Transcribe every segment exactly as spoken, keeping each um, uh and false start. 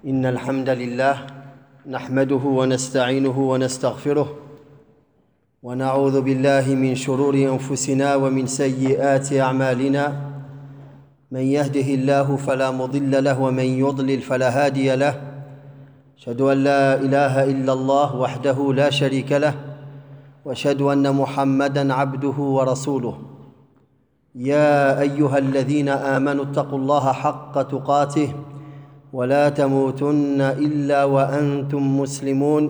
إن الحمد لله نحمده ونستعينه ونستغفره ونعوذ بالله من شرور أنفسنا ومن سيئات أعمالنا من يهده الله فلا مضل له ومن يضلل فلا هادي له أشهد أن لا إله إلا الله وحده لا شريك له وأشهد أن محمدًا عبده ورسوله يا أيها الذين آمنوا اتقوا الله حق تقاته ولا تموتن إلا وأنتم مسلمون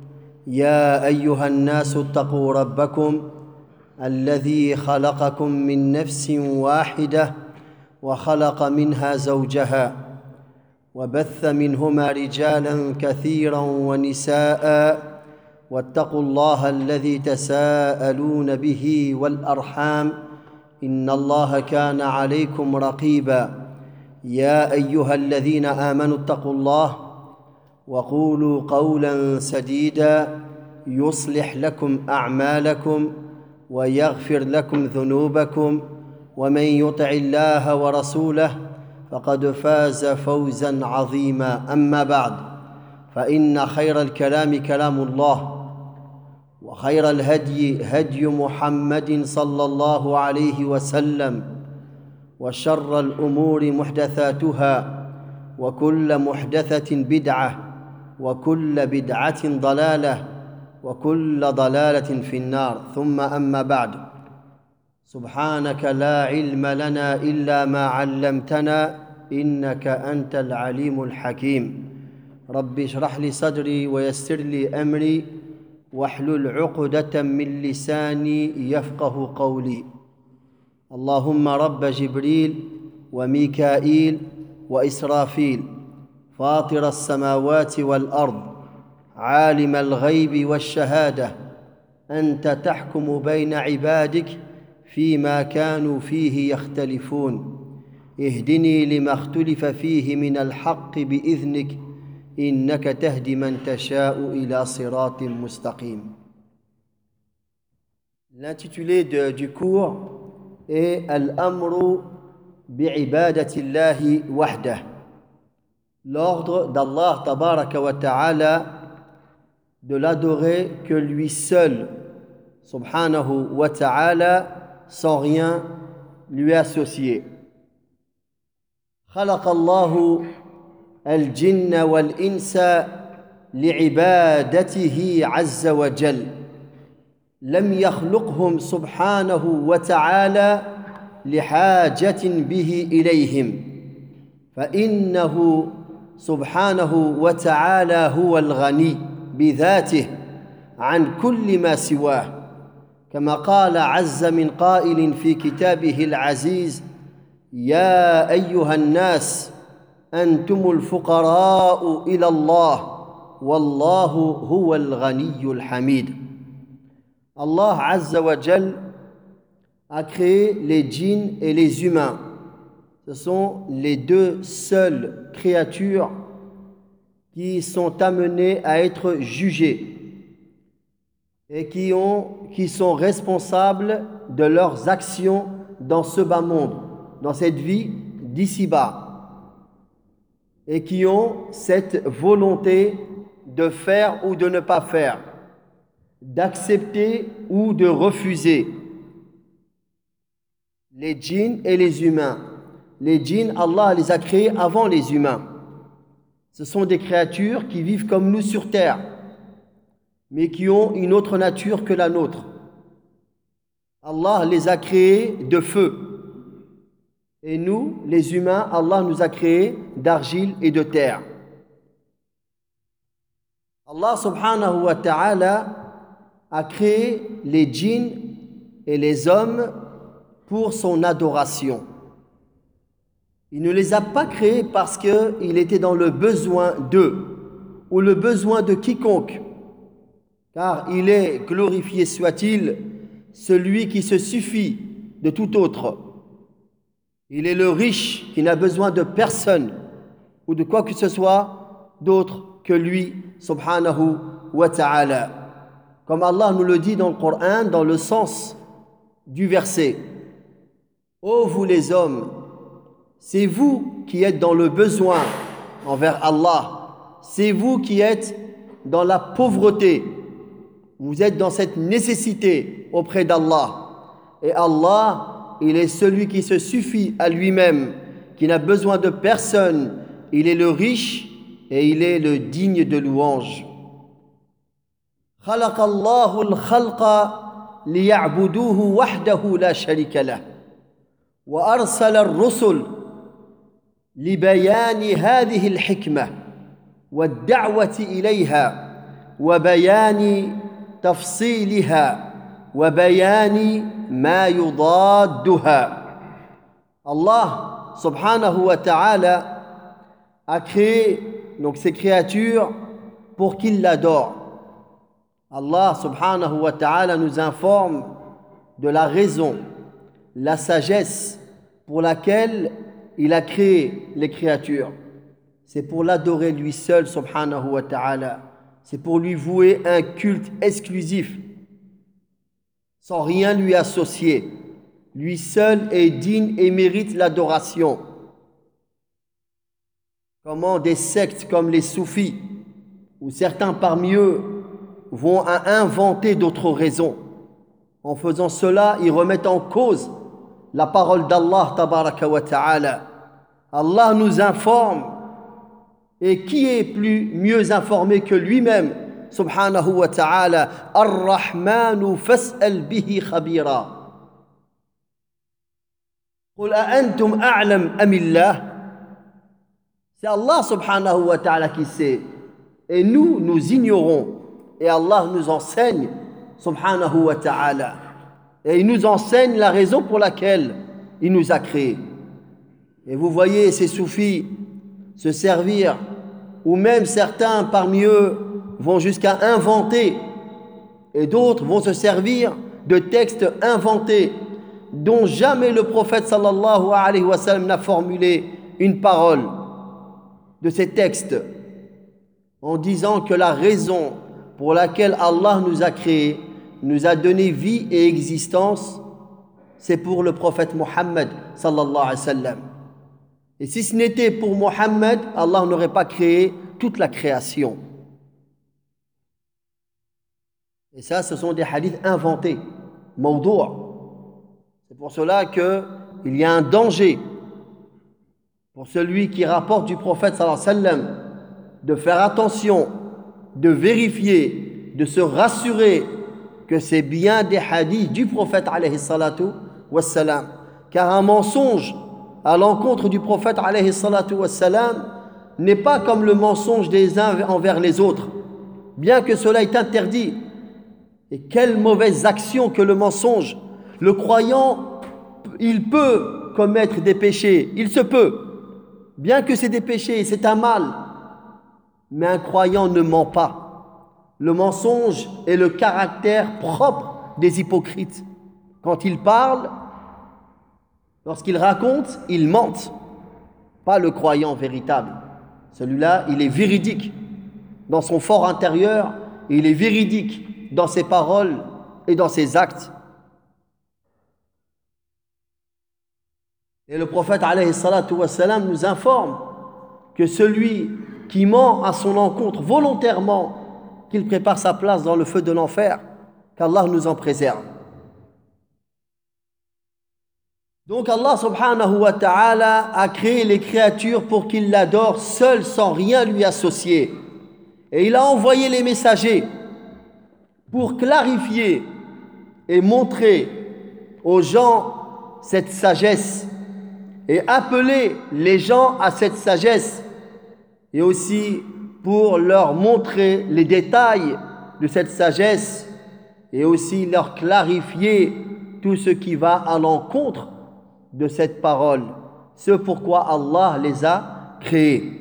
يا أيها الناس اتقوا ربكم الذي خلقكم من نفس واحدة وخلق منها زوجها وبث منهما رجالا كثيرا ونساء واتقوا الله الذي تساءلون به والأرحام إن الله كان عليكم رقيبا يا أيها الذين آمنوا اتقوا الله وقولوا قولا سديدا يصلح لكم أعمالكم ويغفر لكم ذنوبكم ومن يطع الله ورسوله فقد فاز فوزا عظيما أما بعد فإن خير الكلام كلام الله وخير الهدي هدي محمد صلى الله عليه وسلم وشر الأمور محدثاتها وكل محدثة بدعة وكل بدعة ضلالة وكل ضلالة في النار ثم أما بعد سبحانك لا علم لنا إلا ما علمتنا إنك أنت العليم الحكيم رب اشرح لي صدري ويسر لي أمري واحلل عقدة من لساني يفقه قولي اللهم رب جبريل وميكائيل وإسرافيل فاطر السماوات والأرض عالم الغيب والشهادة أنت تحكم بين عبادك فيما كانوا فيه يختلفون اهدني لما اختلف فيه من الحق بإذنك إنك تهدي من تشاء إلى صراط مستقيم. L'intitulé de, du cours est Al-Amru bi'ibadatillahi wahdah. L'ordre d'Allah tabaraka wa ta'ala de l'adorer que lui seul, subhanahu wa ta'ala, sans rien lui associer. خلق الله الجن والإنس لعبادته عز وجل لم يخلقهم سبحانه وتعالى لحاجة به إليهم فإنه سبحانه وتعالى هو الغني بذاته عن كل ما سواه كما قال عز من قائل في كتابه العزيز يا أيها الناس أنتم الفقراء إلى الله والله هو الغني الحميد. Allah Azza wa Jal a créé les djinns et les humains. Ce sont les deux seules créatures qui sont amenées à être jugées et qui, ont, qui sont responsables de leurs actions dans ce bas monde, dans cette vie d'ici-bas, et qui ont cette volonté de faire ou de ne pas faire, d'accepter ou de refuser. Les djinns et les humains. Les djinns, Allah les a créés avant les humains. Ce sont des créatures qui vivent comme nous sur terre, mais qui ont une autre nature que la nôtre. Allah les a créés de feu. Et nous, les humains, Allah nous a créés d'argile et de terre. Allah subhanahu wa ta'ala a créé les djinns et les hommes pour son adoration. Il ne les a pas créés parce qu'il était dans le besoin d'eux ou le besoin de quiconque, car il est, glorifié soit-il, celui qui se suffit de tout autre. Il est le riche qui n'a besoin de personne ou de quoi que ce soit d'autre que lui, subhanahu wa ta'ala. Comme Allah nous le dit dans le Coran, dans le sens du verset. Ô vous les hommes, c'est vous qui êtes dans le besoin envers Allah c'est vous qui êtes dans la pauvreté. Vous êtes dans cette nécessité auprès d'Allah. Et Allah, il est celui qui se suffit à lui-même, qui n'a besoin de personne. Il est le riche et il est le digne de louange. خلق الله الخلق ليعبدوه وحده لا شريك له وأرسل الرسل لبيان هذه الحكمة والدعوة إليها وبيان تفصيلها وبيان ما يضادها. Allah subhanahu wa ta'ala a créé donc ces créatures pour qu'ils l'adorent. Allah subhanahu wa ta'ala nous informe de la raison, la sagesse pour laquelle il a créé les créatures. C'est pour l'adorer lui seul subhanahu wa ta'ala. C'est pour lui vouer un culte exclusif, sans rien lui associer. Lui seul est digne et mérite l'adoration. Comment des sectes comme les soufis, ou certains parmi eux, vont à inventer d'autres raisons. En faisant cela, ils remettent en cause la parole d'Allah tabaraka wa ta'ala. Allah nous informe, et qui est plus mieux informé que lui-même subhanahu wa ta'ala? Ar-Rahmanu fas'al bihi khabira. قل أأنتم أعلم أم الله. C'est Allah subhanahu wa ta'ala qui sait, et nous, nous ignorons. Et Allah nous enseigne, subhanahu wa ta'ala. Et il nous enseigne la raison pour laquelle il nous a créés. Et vous voyez ces soufis se servir, ou même certains parmi eux vont jusqu'à inventer, et d'autres vont se servir de textes inventés, dont jamais le prophète sallallahu alayhi wa sallam n'a formulé une parole de ces textes, en disant que la raison pour laquelle Allah nous a créés, nous a donné vie et existence, c'est pour le prophète Mohammed sallallahu alayhi wa sallam. Et si ce n'était pour Mohammed, Allah n'aurait pas créé toute la création. Et ça, ce sont des hadiths inventés, mawdou'. C'est pour cela qu'il y a un danger pour celui qui rapporte du prophète sallallahu alayhi wa sallam de faire attention, de vérifier, de se rassurer que c'est bien des hadiths du prophète alayhi salatu wassalam. Car un mensonge à l'encontre du prophète alayhi salatu wassalam n'est pas comme le mensonge des uns envers les autres, bien que cela est interdit. Et quelle mauvaise action que le mensonge! Le croyant, il peut commettre des péchés, il se peut, bien que c'est des péchés, c'est un mal. Mais un croyant ne ment pas. Le mensonge est le caractère propre des hypocrites. Quand ils parlent, lorsqu'ils racontent, ils mentent. Pas le croyant véritable. Celui-là, il est véridique dans son fort intérieur, et il est véridique dans ses paroles et dans ses actes. Et le prophète alayhi salatu wassalam nous informe que celui qui ment à son encontre volontairement, qu'il prépare sa place dans le feu de l'enfer, qu'Allah nous en préserve. Donc Allah subhanahu wa ta'ala a créé les créatures pour qu'ils l'adorent seul, sans rien lui associer. Et il a envoyé les messagers pour clarifier et montrer aux gens cette sagesse et appeler les gens à cette sagesse, et aussi pour leur montrer les détails de cette sagesse et aussi leur clarifier tout ce qui va à l'encontre de cette parole, ce pourquoi Allah les a créés.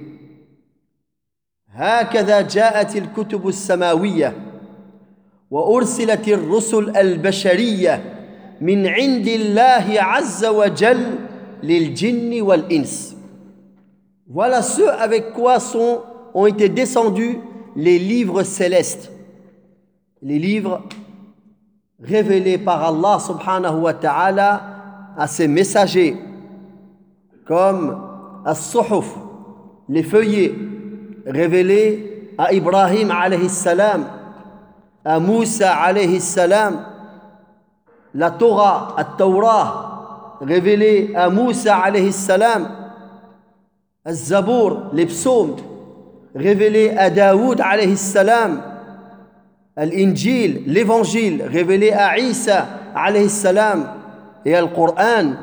هكذا جاءت الكتب السماوية وأرسلت الرسل البشرية من عند الله عز وجل للجن والإنس. Voilà ce avec quoi sont, ont été descendus les livres célestes, les livres révélés par Allah subhanahu wa ta'ala à ses messagers, comme as-suhuf, les feuillets, révélé à Ibrahim alayhi salam, à Moussa alayhi salam, la Torah, la Torah révélée à Moussa alayhi salam, Al-Zabour, les psaumes révélés à Daoud alayhi salam, Al-Injil, l'évangile révélé à Isa alayhi salam, et Al-Qur'an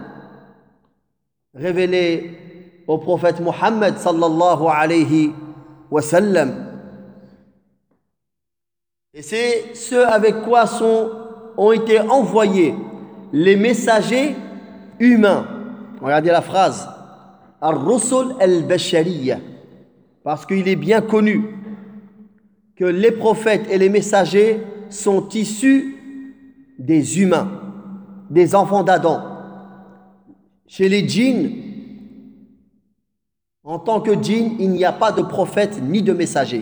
révélé au prophète Muhammad sallallahu alayhi wa sallam. Et c'est ce avec quoi sont, ont été envoyés les messagers humains. Regardez la phrase. Ar-Rusul al-Bashariya. Parce qu'il est bien connu que les prophètes et les messagers sont issus des humains, des enfants d'Adam. Chez les djinns, en tant que djinn, il n'y a pas de prophète ni de messager.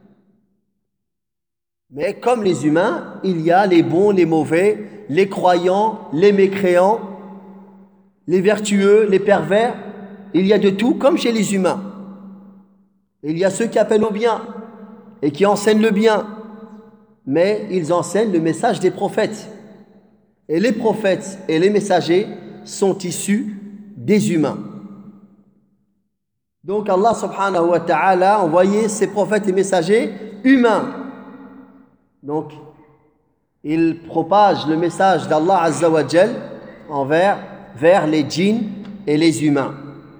Mais comme les humains, il y a les bons, les mauvais, les croyants, les mécréants, les vertueux, les pervers. Il y a de tout, comme chez les humains. Il y a ceux qui appellent au bien et qui enseignent le bien, mais ils enseignent le message des prophètes. Et les prophètes et les messagers sont issus des humains. Donc Allah subhanahu wa ta'ala a envoyé ses prophètes et messagers humains. Donc, il propage le message d'Allah Azza wa Jal envers, vers les djinns et les humains.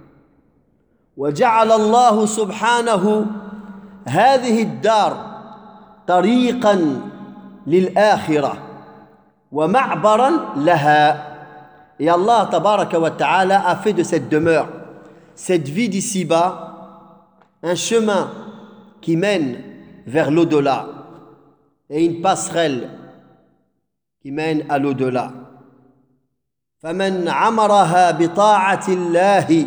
وجعل الله سبحانه هذه الدار طريقا للآخرة ومعبرا لها. Et Allah tabaraka wa ta'ala a fait de cette demeure, cette vie d'ici-bas, un chemin qui mène vers l'au-delà et une passerelle qui mène à l'au-delà. فمن عمرها بطاعة الله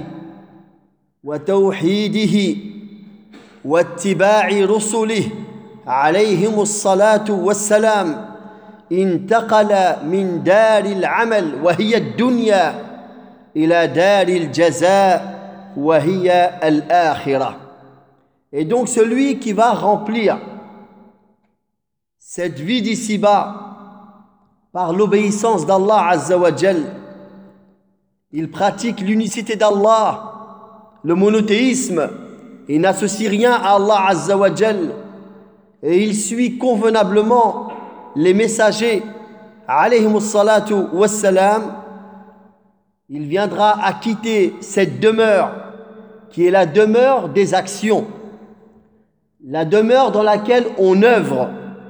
وتوحيده واتباع رسله عليهم الصلاة والسلام انتقل من دار العمل وهي الدنيا إلى دار الجزاء وهي الآخرة. Et donc celui qui va remplir cette vie d'ici-bas par l'obéissance d'Allah Azza wa Jal, il pratique l'unicité d'Allah, le monothéisme, il n'associe rien à Allah Azza wa Jal et il suit convenablement les messagers alayhimus salatu wassalam, il viendra à quitter cette demeure qui est la demeure des actions, la demeure dans laquelle on œuvre,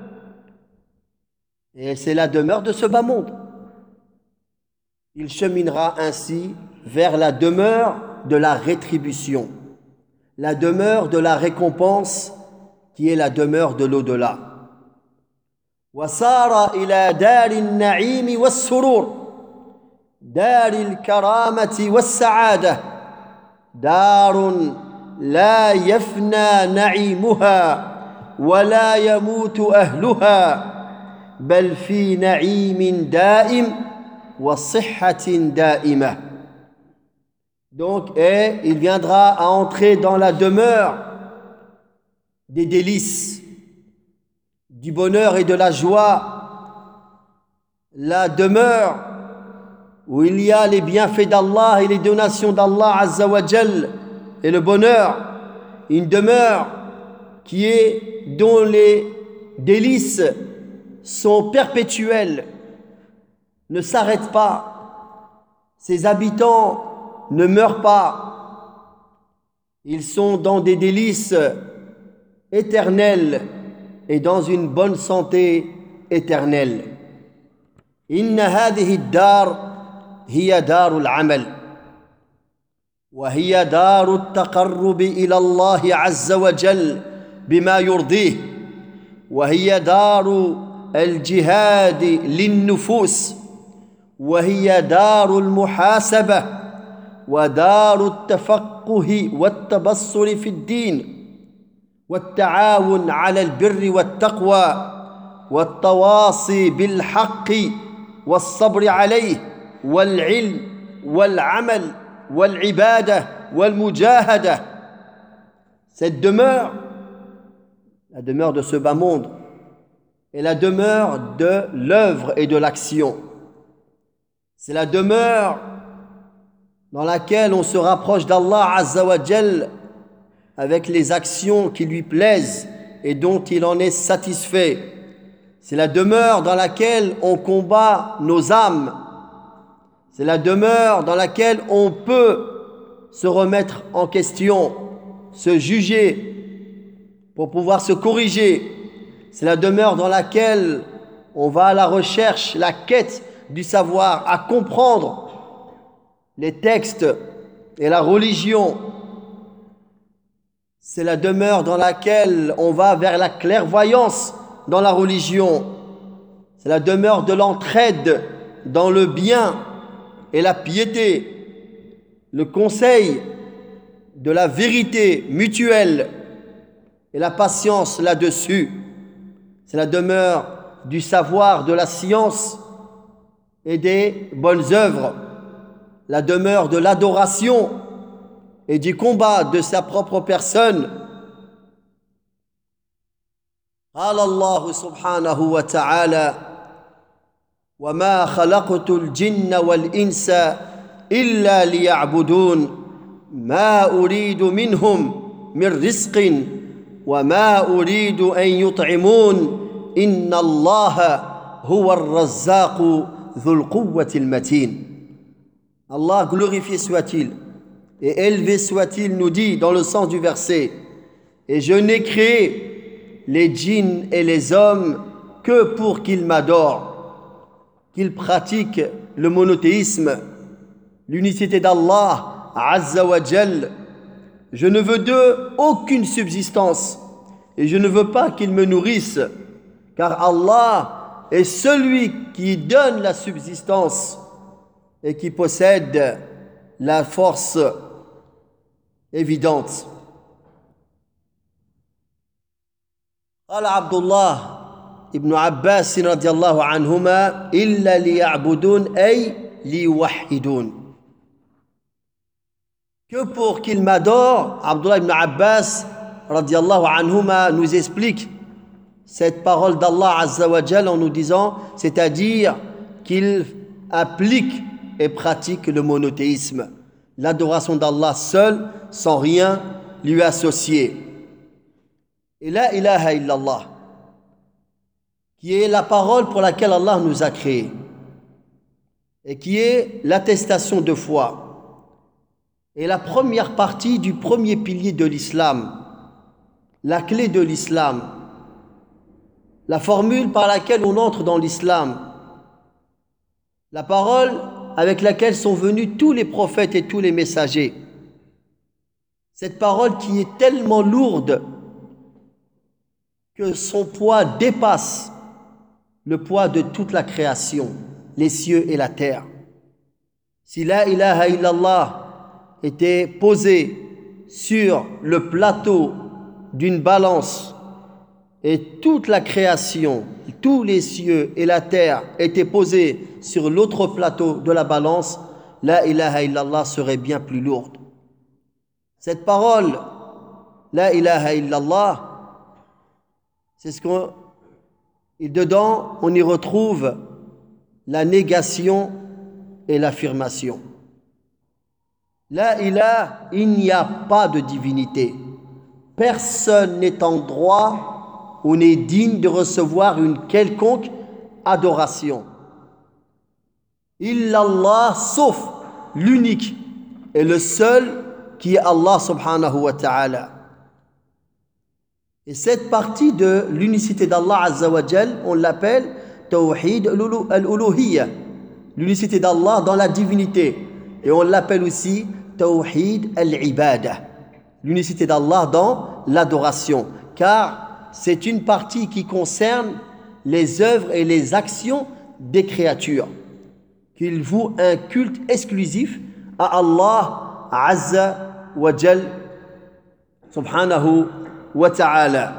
et c'est la demeure de ce bas monde. Il cheminera ainsi vers la demeure de la rétribution, la demeure de la récompense qui est la demeure de l'au-delà. وسار إلى دار النعيم والسرور دار الكرامة والسعادة دار لا يفنى نعيمها ولا يموت أهلها بل في نعيم دائم وصحة دائمة. Donc, et il viendra à entrer dans la demeure des délices, du bonheur et de la joie, la demeure où il y a les bienfaits d'Allah et les donations d'Allah Azza wa Jal et le bonheur, une demeure qui est, dont les délices sont perpétuelles, ne s'arrêtent pas, ses habitants ne meurent pas, ils sont dans des délices éternelles et dans une bonne santé éternelle. إن هذه الدار هي دار العمل وهي دار التقرب إلى الله عز وجل بما يرضيه وهي دار الجهاد للنفوس وهي دار المحاسبة ودار التفقه والتبصر في الدين والتعاون على البر والتقوى والتواصي بالحق والصبر عليه والعلم والعمل والعبادة والمجاهدة. Cette demeure, la demeure de ce bas monde, est la demeure de l'œuvre et de l'action. C'est la demeure dans laquelle on se rapproche d'Allah Azza wa Jal avec les actions qui lui plaisent et dont il en est satisfait. C'est la demeure dans laquelle on combat nos âmes. C'est la demeure dans laquelle on peut se remettre en question, se juger pour pouvoir se corriger. C'est la demeure dans laquelle on va à la recherche, la quête du savoir, à comprendre les textes et la religion. C'est la demeure dans laquelle on va vers la clairvoyance dans la religion. C'est la demeure de l'entraide dans le bien et la piété, le conseil de la vérité mutuelle et la patience là-dessus. C'est la demeure du savoir, de la science et des bonnes œuvres, la demeure de l'adoration et du combat de sa propre personne. قال الله سبحانه وتعالى وما خلقت الجن والإنس إلا ليعبدون ما أريد منهم من رزق وما أريد أن يطعمون إن الله هو الرزاق ذو القوة المتين. Allah, glorifié soit-il et élevé soit-il, nous dit dans le sens du verset: et je n'ai créé les djinns et les hommes que pour qu'ils m'adorent, qu'ils pratiquent le monothéisme, l'unicité d'Allah Azza wa Jal. Je ne veux d'eux aucune subsistance et je ne veux pas qu'ils me nourrissent, car Allah est celui qui donne la subsistance et qui possède la force évidente. قال عبد الله ابن عباس رضي الله عنهما إلا ليعبدون أي ليوحدون. Que pour qu'ils m'adorent, Abdullah ibn Abbas radiallahu anhuma nous explique cette parole d'Allah Azza wa Jal en nous disant, c'est-à-dire qu'il applique et pratique le monothéisme, l'adoration d'Allah seul, sans rien lui associer. Et la ilaha illallah, qui est la parole pour laquelle Allah nous a créés, et qui est l'attestation de foi, est la première partie du premier pilier de l'islam, la clé de l'islam, la formule par laquelle on entre dans l'islam, la parole avec laquelle sont venus tous les prophètes et tous les messagers. Cette parole qui est tellement lourde que son poids dépasse le poids de toute la création, les cieux et la terre. Si la ilaha illallah était posée sur le plateau d'une balance et toute la création, tous les cieux et la terre étaient posés sur l'autre plateau de la balance, la ilaha illallah serait bien plus lourde. Cette parole, la ilaha illallah, c'est ce qu'on... Et dedans, on y retrouve la négation et l'affirmation. La ilaha, il n'y a pas de divinité. Personne n'est en droit ou n'est digne de recevoir une quelconque adoration. Illallah, sauf l'unique et le seul qui est Allah subhanahu wa ta'ala. Et cette partie de l'unicité d'Allah Azza wa Jal, on l'appelle Tawhid al-Uluhiyya, l'unicité d'Allah dans la divinité. Et on l'appelle aussi Tawhid al-Ibadah, l'unicité d'Allah dans l'adoration. Car c'est une partie qui concerne les œuvres et les actions des créatures, qu'il voue un culte exclusif à Allah Azza wa Jal subhanahu wa ta'ala.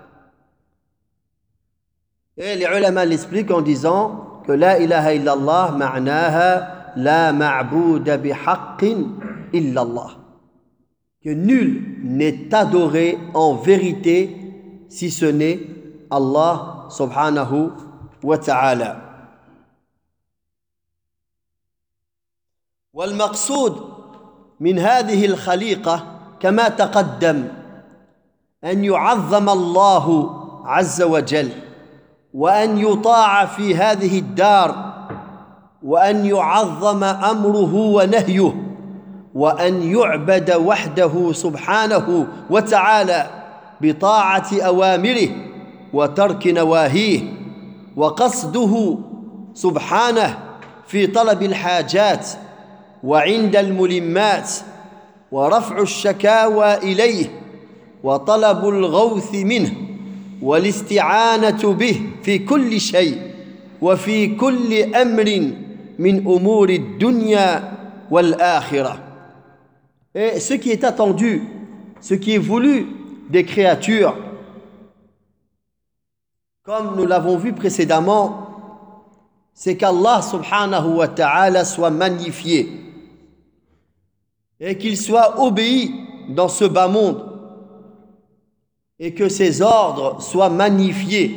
Et les ulama l'expliquent en disant que la ilaha illallah ma'naha la ma'bouda bihaqqin illallah. que nul n'est adoré en vérité si ce n'est Allah subhanahu wa ta'ala. والمقصود من هذه الخليقة كما تقدم أن يعظم الله عز وجل وأن يطاع في هذه الدار وأن يعظم أمره ونهيه وأن يعبد وحده سبحانه وتعالى بطاعة أوامره وترك نواهيه وقصده سبحانه في طلب الحاجات وعند الملمات ورفع الشكاوى إليه وطلب الغوث منه والاستعانة به في كل شيء وفي كل أمر من أمور الدنيا والآخرة. Et ce qui est attendu, ce qui est voulu des créatures, comme nous l'avons vu précédemment, c'est qu'Allah subhanahu wa ta'ala soit magnifié et qu'il soit obéi dans ce bas monde et que ses ordres soient magnifiés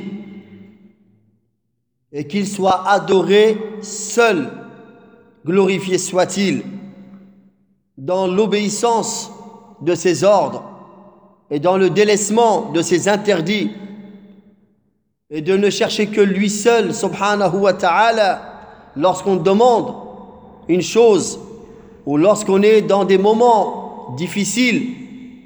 et qu'il soit adoré seul, glorifié soit-il, dans l'obéissance de ses ordres et dans le délaissement de ses interdits et de ne chercher que lui seul, subhanahu wa ta'ala, lorsqu'on demande une chose ou lorsqu'on est dans des moments difficiles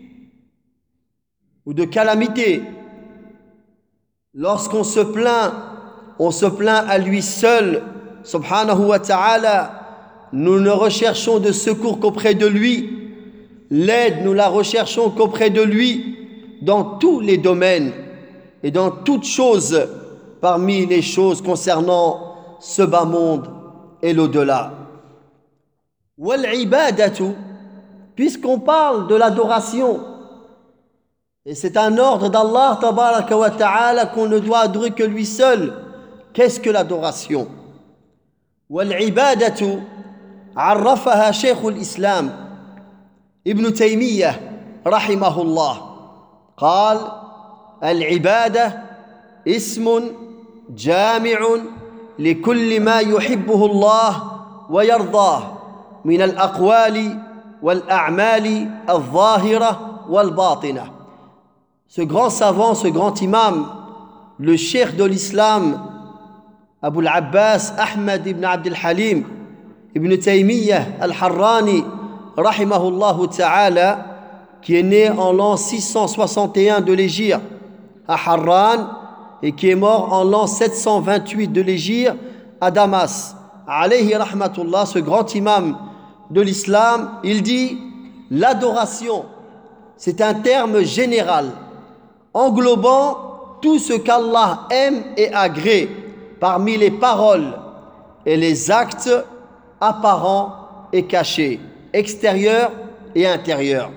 ou de calamité, lorsqu'on se plaint, on se plaint à lui seul, subhanahu wa ta'ala. Nous ne recherchons de secours qu'auprès de lui. L'aide, nous la recherchons qu'auprès de lui dans tous les domaines et dans toutes choses parmi les choses concernant ce bas monde et l'au-delà. Wal ibadatu, puisqu'on parle de l'adoration, et c'est un ordre d'Allah tabaraka wa ta'ala qu'on ne doit adorer que lui seul. Qu'est-ce que l'adoration? Wal ibadatu عرفها شيخ الإسلام ابن تيمية رحمه الله قال العبادة اسم جامع لكل ما يحبه الله ويرضاه من الأقوال والأعمال الظاهرة والباطنة. Ce grand savant, ce grand imam, le cheikh de l'islam, Abu al-Abbas Ahmad ibn Abd al-Halim Ibn Taymiyyah al-Harrani, rahimahullah ta'ala, qui est né en l'an six cent soixante et un de l'Hégire à Harran et qui est mort en l'an sept cent vingt-huit de l'Hégire à Damas. Alayhi rahmatullah, ce grand imam de l'islam, il dit l'adoration, c'est un terme général englobant tout ce qu'Allah aime et agrée parmi les paroles et les actes apparents et cachés, extérieurs et intérieurs.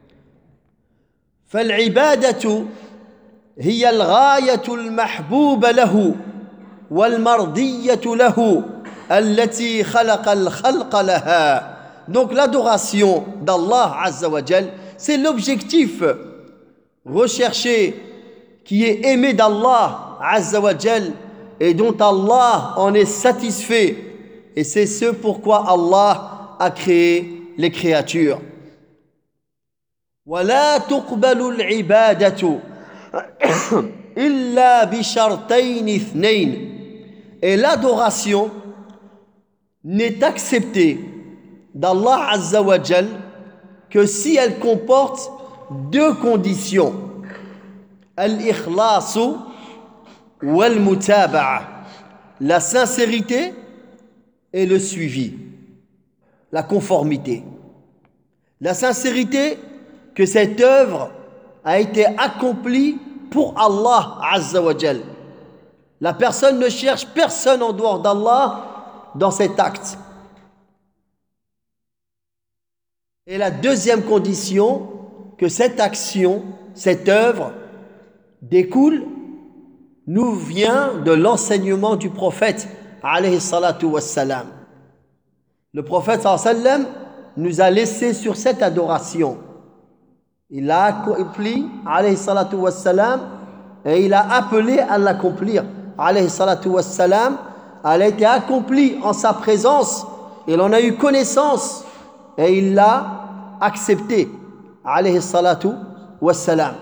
فالعبادة هي الغاية المحبوبة له والمرضية له التي خلق الخلق لها. Donc l'adoration d'Allah Azza wa Jal, c'est l'objectif recherché qui est aimé d'Allah Azza wa Jal et dont Allah en est satisfait. Et c'est ce pourquoi Allah a créé les créatures. ولا تقبل العبادة إلا بشرطين اثنين. Et l'adoration n'est acceptée d'Allah Azza wa Jal que si elle comporte deux conditions. Al-ikhlas wal-mutaba'a. La sincérité et le suivi, la conformité. La sincérité que cette œuvre a été accomplie pour Allah Azza wa Jal. La personne ne cherche personne en dehors d'Allah dans cet acte. Et la deuxième condition, que cette action, cette œuvre découle, nous vient de l'enseignement du prophète alayhi salatu wassalam. Le prophète sallallahu alayhi wa sallam nous a laissé sur cette adoration. Il l'a accompli, alayhi salatu wassalam, et il a appelé à l'accomplir, alayhi salatu wassalam. Elle a été accomplie en sa présence, il en a eu connaissance, et il l'a accepté, alayhi salatu wassalam.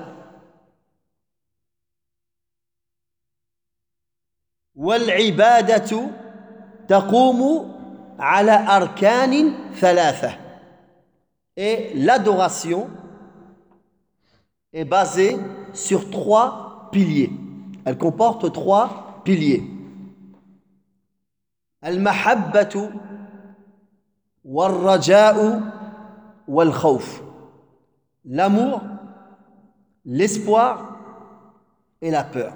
والعبادة تقوم على أركان ثلاثة. Et l'adoration est basée sur trois piliers. Elle comporte trois piliers. Al-mahabbatu wal-raja'u wal-khawf. L'amour, l'espoir et la peur.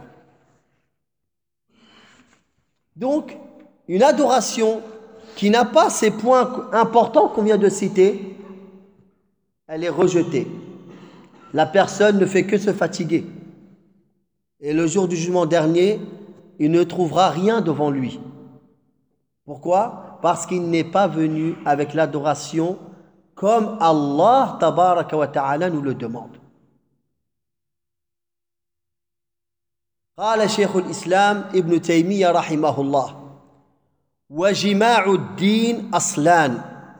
Donc, une adoration qui n'a pas ces points importants qu'on vient de citer, elle est rejetée. La personne ne fait que se fatiguer. Et le jour du jugement dernier, il ne trouvera rien devant lui. Pourquoi? Parce qu'il n'est pas venu avec l'adoration comme Allah tabaraka wa ta'ala nous le demande. قال شيخ الإسلام ابن تيمية رحمه الله: وجماع الدين أصلان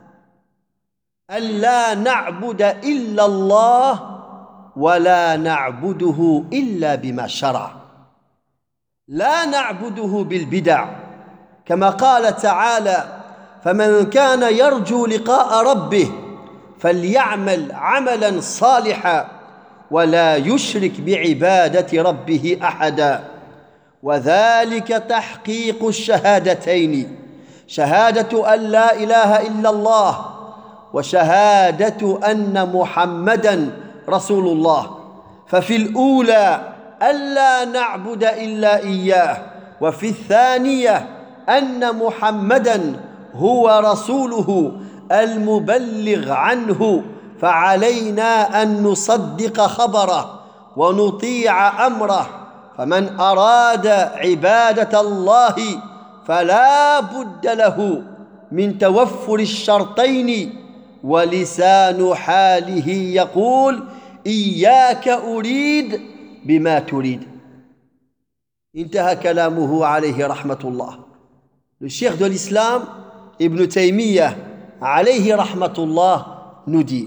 ألا نعبد إلا الله ولا نعبده إلا بما شرع لا نعبده بالبدع كما قال تعالى: فمن كان يرجو لقاء ربه فليعمل عملا صالحا ولا يشرك بعبادة ربه أحدا وذلك تحقيق الشهادتين شهادة أن لا إله إلا الله وشهادة أن محمدا رسول الله ففي الأولى ألا نعبد إلا إياه وفي الثانية أن محمدا هو رسوله المبلغ عنه فعلينا أن نصدق خبره ونطيع أمره فمن أراد عبادة الله فلا بد له من توفر الشرطين ولسان حاله يقول إياك أريد بما تريد. انتهى كلامه عليه رحمة الله. Le cheikh de l'islam, Ibn Taymiyyah, alayhi rahmatullah, nous dit: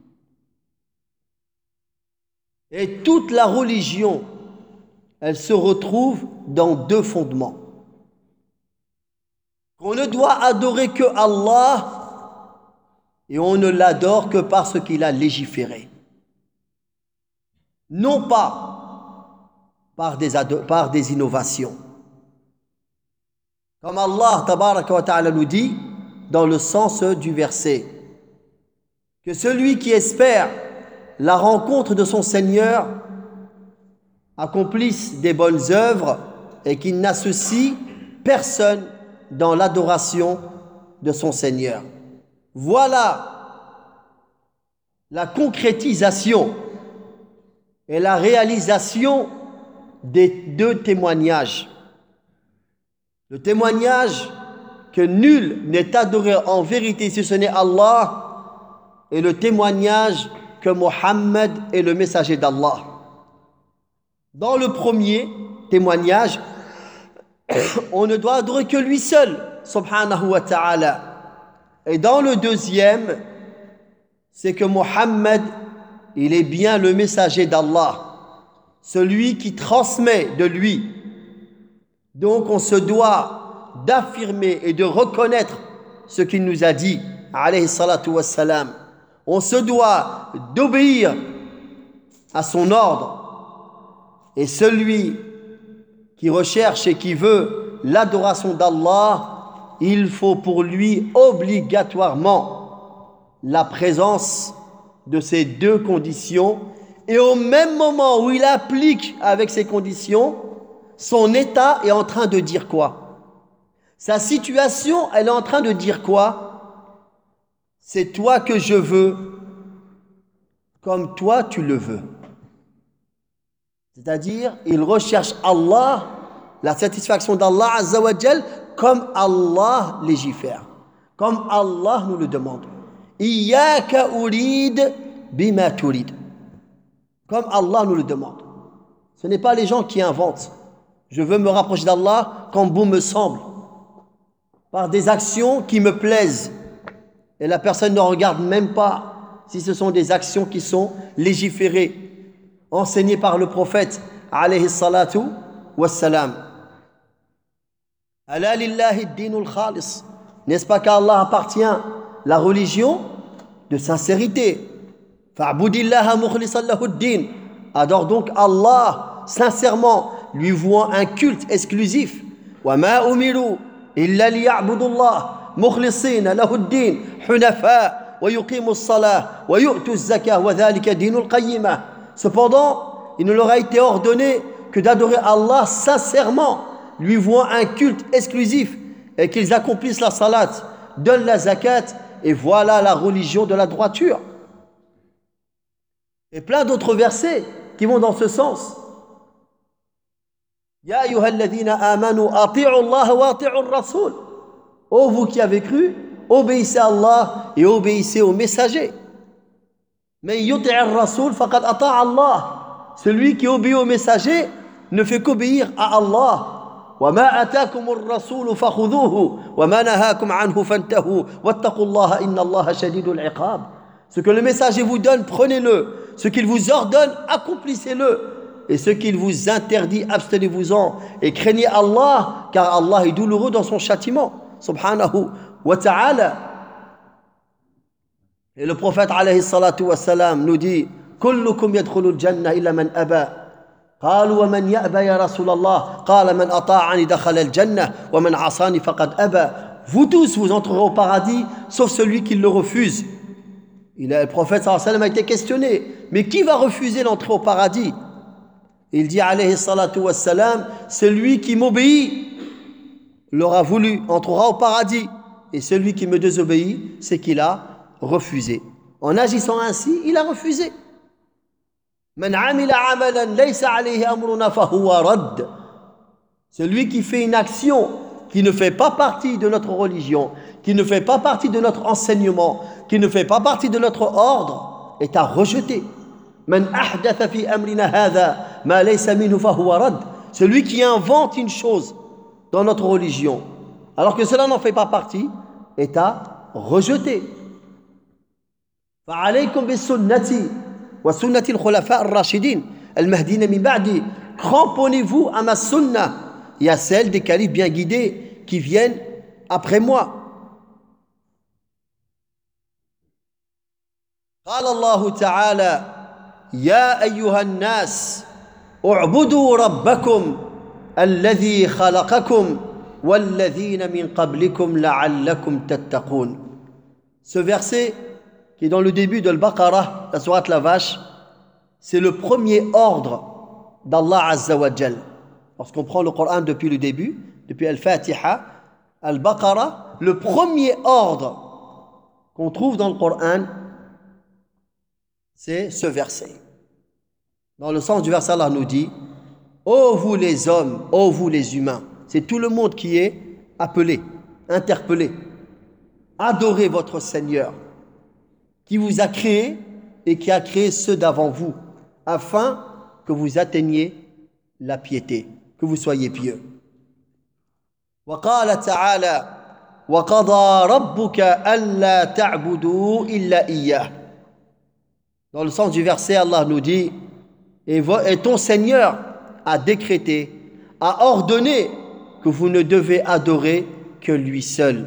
et toute la religion, elle se retrouve dans deux fondements. Qu'on ne doit adorer que Allah et on ne l'adore que parce qu'il a légiféré. Non pas par des, par des innovations. Comme Allah tabaraka wa ta'ala nous dit dans le sens du verset, que celui qui espère la rencontre de son Seigneur accomplisse des bonnes œuvres et qu'il n'associe personne dans l'adoration de son Seigneur. Voilà la concrétisation et la réalisation des deux témoignages. Le témoignage que nul n'est adoré en vérité si ce n'est Allah, et le témoignage que Mohammed est le messager d'Allah. Dans le premier témoignage, on ne doit adorer que lui seul, subhanahu wa ta'ala. Et dans le deuxième, c'est que Mohammed, il est bien le messager d'Allah, celui qui transmet de lui. Donc on se doit d'affirmer et de reconnaître ce qu'il nous a dit, alayhi salatu wassalam. On se doit d'obéir à son ordre. Et celui qui recherche et qui veut l'adoration d'Allah, il faut pour lui obligatoirement la présence de ces deux conditions. Et au même moment où il applique avec ces conditions, son état est en train de dire quoi? Sa situation, elle est en train de dire quoi? C'est toi que je veux, comme toi tu le veux. C'est-à-dire, il recherche Allah, la satisfaction d'Allah Azza wa Jal, comme Allah légifère, comme Allah nous le demande. Iyyaka urid bima turid. comme Allah nous le demande. Ce n'est pas les gens qui inventent. Je veux me rapprocher d'Allah comme bon me semble, par des actions qui me plaisent. Et la personne ne regarde même pas si ce sont des actions qui sont légiférées, enseignées par le prophète, alayhi salatu wassalam. Ala lillahi ad-dinul khalis. N'est-ce pas qu'à Allah appartient la religion de sincérité? Fa'budillaha mukhlisan lahu ad-din. Adore donc Allah sincèrement, lui vouant un culte exclusif. Wa ma umiru illa liya'budullah mukhlisina lahu ad-din hunafa wa yuqimu as-salah wa yu'tu az-zakah wa dhalika dinul qayyimah. Cependant, il ne leur a été ordonné que d'adorer Allah sincèrement, lui vouant un culte exclusif, et qu'ils accomplissent la salat, donnent la zakat, et voilà la religion de la droiture. Et plein d'autres versets qui vont dans ce sens. Ya ayyuhalladhina amanu ati'u Allah wa ati'u ar-rasul. Ô vous qui avez cru, obéissez à Allah et obéissez aux messagers. Mais yuti' ar-rasul faqad ata'a Allah. Celui qui obéit aux messagers ne fait qu'obéir à Allah. وما آتاكم الرسول فخذوه وما نهاكم عنه فانتهوا واتقوا الله إن الله شديد العقاب. Ce que le messager vous donne, prenez-le. Ce qu'il vous ordonne, accomplissez-le. Et ce qu'il vous interdit, abstenez-vous-en. Et craignez Allah, car Allah est douloureux dans son châtiment. Subhanahu wa ta'ala. Et le prophète alayhi salatu wa salam nous dit: Kullukum yadkhulul jannah illa man aba. قالوا ومن يأبى يا رسول الله قال من أطاعني دخل الجنة ومن عصاني فقد أبى. Vous tous vous entrerez au paradis sauf celui qui le refuse. Il a, le prophète sallallahu alayhi wa sallam a été questionné, mais qui va refuser l'entrée au paradis? Il dit alayhi salatu wa salam, celui qui m'obéit l'aura voulu, entrera au paradis, et celui qui me désobéit, c'est qu'il a refusé. En agissant ainsi, il a refusé. Man amila amalan laysa alayhi amruna fahuwa radd. Celui qui fait une action qui ne fait pas partie de notre religion, qui ne fait pas partie de notre enseignement, qui ne fait pas partie de notre ordre, est à rejeter. Man ahdatha fi amrina hadha ma laysa minhu fahuwa radd. Celui qui invente une chose dans notre religion, alors que cela n'en fait pas partie, est à rejeter. Fa alaykum bis sunnati wa sunnati al-khulafa ar-rashidin al-mahdina min ba'di. Cramponnez-vous à ma sunna et à celle des califes bien guidés qui viennent après moi. قال الله تعالى يا أيها الناس اعبدوا ربكم الذي خلقكم والذين من قبلكم لعلكم تتقون. Ce verset qui est dans le début de Al-Baqarah, la sourate la vache, c'est le premier ordre d'Allah Azza wa Jal. Lorsqu'on prend le Coran depuis le début, depuis Al-Fatiha, Al-Baqarah, le premier ordre qu'on trouve dans le Coran, c'est ce verset. Dans le sens du verset, Allah nous dit: ô vous les hommes, ô vous les humains, c'est tout le monde qui est appelé, interpellé. Adorez votre Seigneur, qui vous a créé et qui a créé ceux d'avant vous, afin que vous atteigniez la piété, que vous soyez pieux. وقال تعالى وقضى ربك ألا تعبدوا إلا إياه. Dans le sens du verset, Allah nous dit: et ton Seigneur a décrété, a ordonné que vous ne devez adorer que lui seul.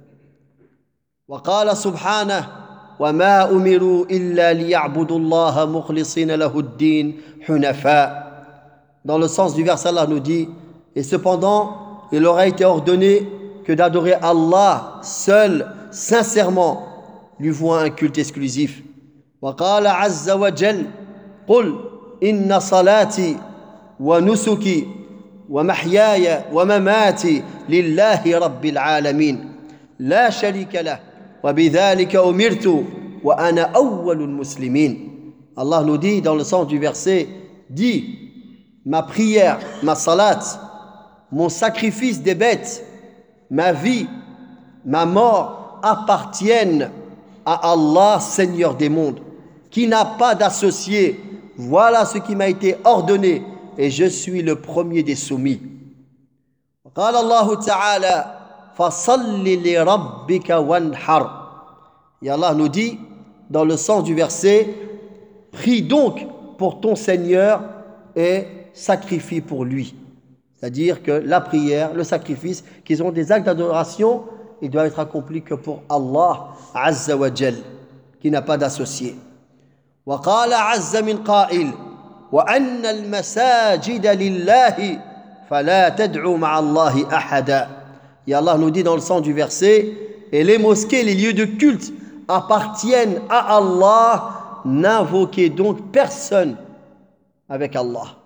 وقال سبحانه وما أمروا إلا ليعبدوا الله مخلصين له الدين حنفاء. Dans le sens du verset, Allah nous dit: et cependant, il leur a été ordonné que d'adorer Allah seul, sincèrement, lui vouant un culte exclusif. وقال عز وجل قل إن صلاتي ونسكي ومحياي ومماتي لله رب العالمين لا شريك له وبذلك أمرت وأنا أول المسلمين. Allah nous dit dans le sens du verset: dis, ma prière, ma salat, mon sacrifice des bêtes, ma vie, ma mort appartiennent à Allah, Seigneur des mondes, qui n'a pas d'associé voilà ce qui m'a été ordonné et je suis le premier des soumis. قال الله تعالى فصل لربك وانحر. Et Allah nous dit dans le sens du verset, prie donc pour ton Seigneur et sacrifie pour lui. C'est-à-dire que la prière, le sacrifice, qui sont des actes d'adoration, ils doivent être accomplis que pour Allah Azza wa Jal, qui n'a pas d'associé. وقال عز من قائل وأن المساجد لله فلا تدعوا مع الله أحدا. Et Allah nous dit dans le sens du verset, et les mosquées, les lieux de culte appartiennent à Allah, n'invoquez donc personne avec Allah.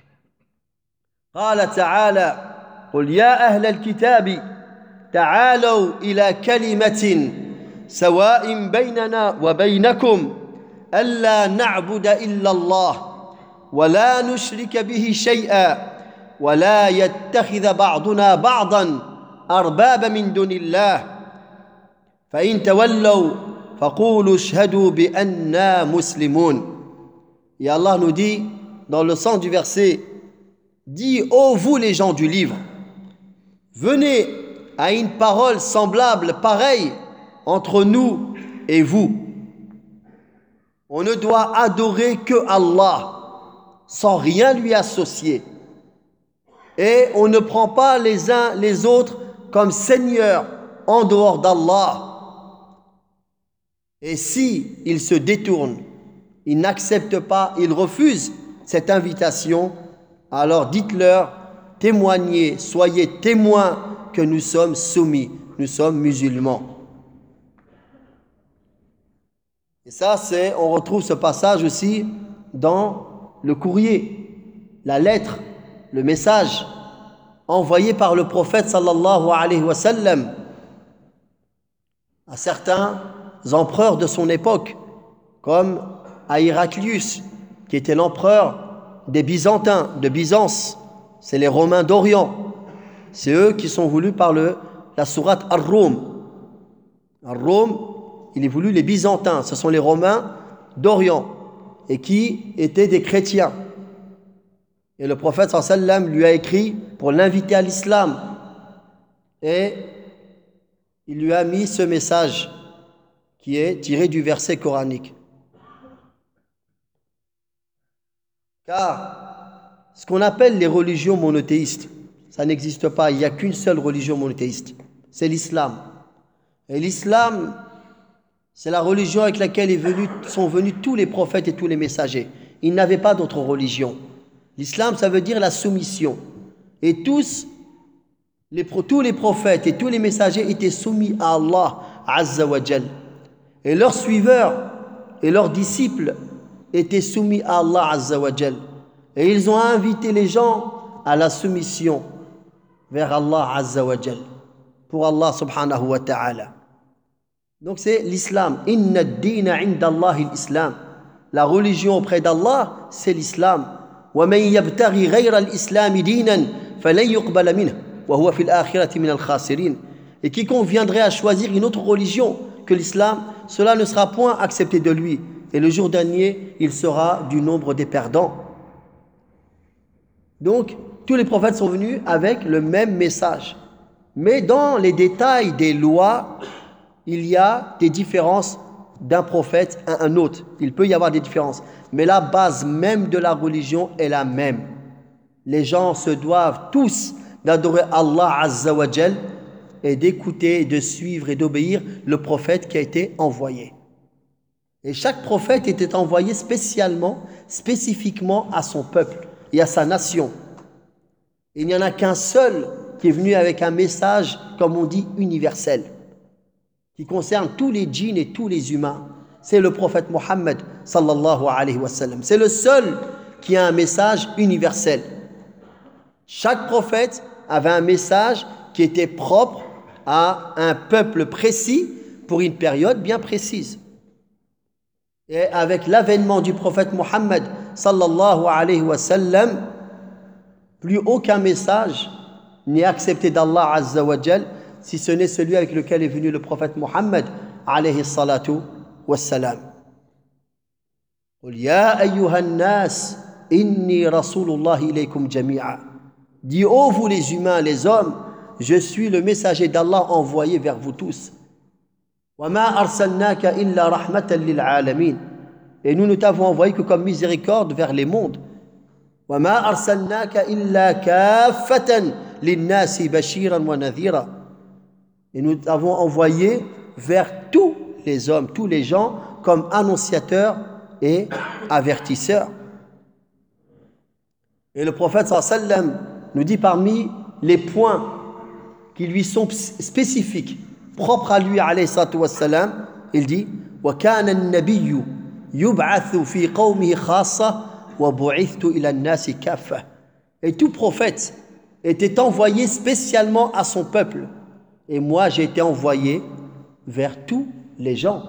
قال تعالى قل يا أهل الكتاب تعالوا إلى كلمة سواء بيننا وبينكم ألا نعبد إلا الله ولا نشرك به شيئا ولا يتخذ بعضنا بعضا أربابا من دون الله فإن تولوا فقولوا اشهدوا بأننا مسلمون. Et Allah nous dit dans le sens du verset, dis ô vous les gens du livre, venez à une parole semblable, pareille entre nous et vous. On ne doit adorer que Allah sans rien lui associer. Et on ne prend pas les uns les autres comme seigneurs en dehors d'Allah. Et si ils se détournent, ils n'acceptent pas, ils refusent cette invitation, alors dites-leur, témoignez, soyez témoins que nous sommes soumis, nous sommes musulmans. Et ça, c'est, on retrouve ce passage aussi dans le courrier, la lettre, le message envoyé par le prophète sallallahu alayhi wa sallam à certains empereurs de son époque, comme à Héraclius, qui était l'empereur des Byzantins, de Byzance. C'est les Romains d'Orient. C'est eux qui sont voulus par le, la sourate Ar-Rum. Ar-Rum, il est voulu les Byzantins, ce sont les Romains d'Orient, et qui étaient des chrétiens. Et le prophète sallallahu alayhi wa sallam lui a écrit pour l'inviter à l'islam. Et il lui a mis ce message qui est tiré du verset coranique. Car ce qu'on appelle les religions monothéistes, ça n'existe pas. Il n'y a qu'une seule religion monothéiste. C'est l'islam. Et l'islam, c'est la religion avec laquelle est venu, sont venus tous les prophètes et tous les messagers. Ils n'avaient pas d'autre religion. L'islam, ça veut dire la soumission. Et tous les, tous les prophètes et tous les messagers étaient soumis à Allah Azza wa Jal. Et leurs suiveurs et leurs disciples étaient soumis à Allah Azza wa Jal. Et ils ont invité les gens à la soumission vers Allah Azza wa Jal, pour Allah subhanahu wa ta'ala. Donc c'est l'islam. Inna ad-dina 'inda Allahi al-islam. La religion auprès d'Allah, c'est l'islam. ومن يبتغي غير الإسلام دينا فلن يقبل منه وهو في الآخرة من الخاسرين. Et quiconque viendrait à choisir une autre religion que l'islam, cela ne sera point accepté de lui. Et le jour dernier, il sera du nombre des perdants. Donc, tous les prophètes sont venus avec le même message. Mais dans les détails des lois, il y a des différences d'un prophète à un autre. Il peut y avoir des différences. Mais la base même de la religion est la même. Les gens se doivent tous d'adorer Allah Azza wa Jal et d'écouter, de suivre et d'obéir le prophète qui a été envoyé. Et chaque prophète était envoyé spécialement, spécifiquement à son peuple et à sa nation. Il n'y en a qu'un seul qui est venu avec un message, comme on dit, universel, qui concerne tous les djinns et tous les humains. C'est le prophète Mohammed sallallahu alayhi wa sallam. C'est le seul qui a un message universel. Chaque prophète avait un message qui était propre à un peuple précis pour une période bien précise. Et avec l'avènement du prophète Mohammed sallallahu alayhi wa sallam, plus aucun message n'est accepté d'Allah Azza wa Jal si ce n'est celui avec lequel est venu le prophète Mohammed alayhi salatu wassalam. قل يا أيها الناس إني رسول الله إليكم جميعا. Dis, ô vous les humains, les hommes, je suis le messager d'Allah envoyé vers vous tous. وما أرسلناك إلا رحمة للعالمين. Et nous ne t'avons envoyé que comme miséricorde vers les mondes. وما أرسلناك إلا كافة للناس بشيرا ونذيرا. Et nous t'avons envoyé vers tous les hommes, tous les gens, comme annonciateurs et avertisseurs. Et le prophète sallallahu alayhi wa sallam nous dit parmi les points qui lui sont spécifiques, propres à lui alayhi wa sallam, il dit وَكَانَ النَّبِيُّ يُبْعَثُ فِي قَوْمِهِ خَاصَّةً وَبُعِثْتُ إِلَى النَّاسِ كَافَّةً. Et tout prophète était envoyé spécialement à son peuple. Et moi, j'ai été envoyé vers tous les gens.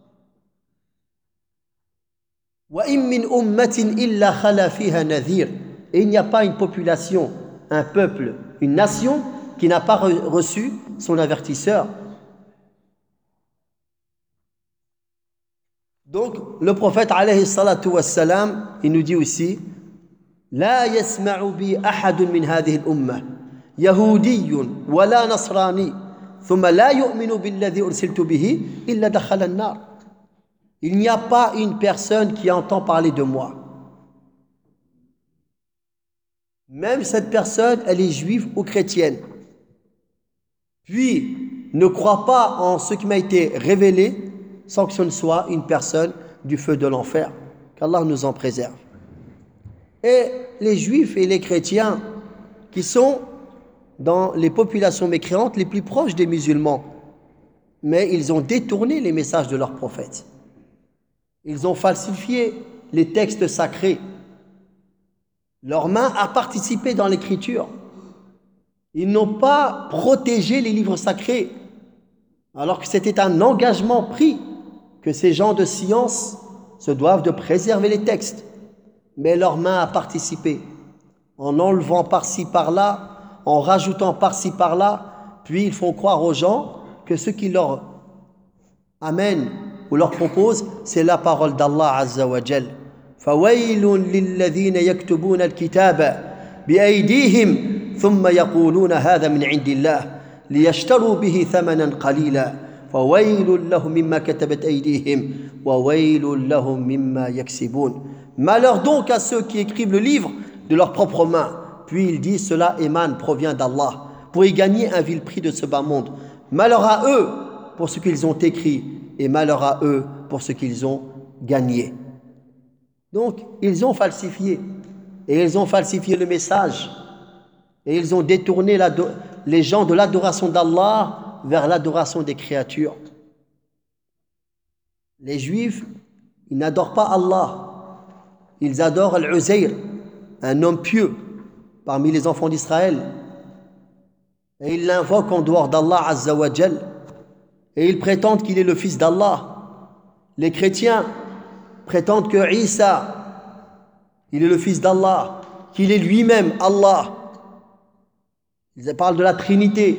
وَإِن مِّنْ أُمَّةٍ إِلَّا خَلَا فِيهَا نَذِيرٌ. Et il n'y a pas une population, un peuple, une nation qui n'a pas reçu son avertisseur. Donc, le prophète alayhi salatu wassalam, il nous dit aussi لا يسمع بي أحد من هذه الأمة يهودي ولا نصراني ثم لا يؤمن بالذي أرسلت به إلا دخل النار. Il n'y a pas une personne qui entend parler de moi. Même cette personne, elle est juive ou chrétienne. Puis, ne croit pas en ce qui m'a été révélé sans que ce ne soit une personne du feu de l'enfer. Qu'Allah nous en préserve. Et les juifs et les chrétiens qui sont dans les populations mécréantes les plus proches des musulmans, mais ils ont détourné les messages de leurs prophètes. Ils ont falsifié les textes sacrés. Leur main a participé dans l'écriture. Ils n'ont pas protégé les livres sacrés, alors que c'était un engagement pris que ces gens de science se doivent de préserver les textes. Mais leur main a participé en enlevant par-ci par-là, en rajoutant par-ci par-là, puis ils font croire aux gens que ce qui leur amène ou leur propose, c'est la parole d'Allah Azza wa Jal. فَوَيْلٌ لِلَّذِينَ يَكْتُبُونَ الْكِتَابَ بِأَيْدِيهِمْ ثُمَّ يَقُولُونَ هَذَا مِنْ عِنْدِ اللَّهِ لِيَشْتَرُوا بِهِ ثَمَنًا قَلِيلًا فَوَيْلٌ لَهُمْ مِمَّا كَتَبَتْ أَيْدِيهِمْ وَوَيْلٌ لَهُمْ مِمَّا يَكْسِبُونَ. Malheur donc à ceux qui écrivent le livre de leurs propres mains, puis ils disent cela émane, provient d'Allah, pour y gagner un vil prix de ce bas monde. Malheur à eux pour ce qu'ils ont écrit, et malheur à eux pour ce qu'ils ont gagné. Donc, ils ont falsifié, et ils ont falsifié le message, et ils ont détourné les gens de l'adoration d'Allah vers l'adoration des créatures. Les Juifs, ils n'adorent pas Allah, ils adorent Al-Uzayr, un homme pieux parmi les enfants d'Israël, et ils l'invoquent en dehors d'Allah Azza wa Jal, et ils prétendent qu'il est le fils d'Allah. Les chrétiens prétendent que Isa, il est le fils d'Allah, qu'il est lui-même Allah. Ils parlent de la Trinité,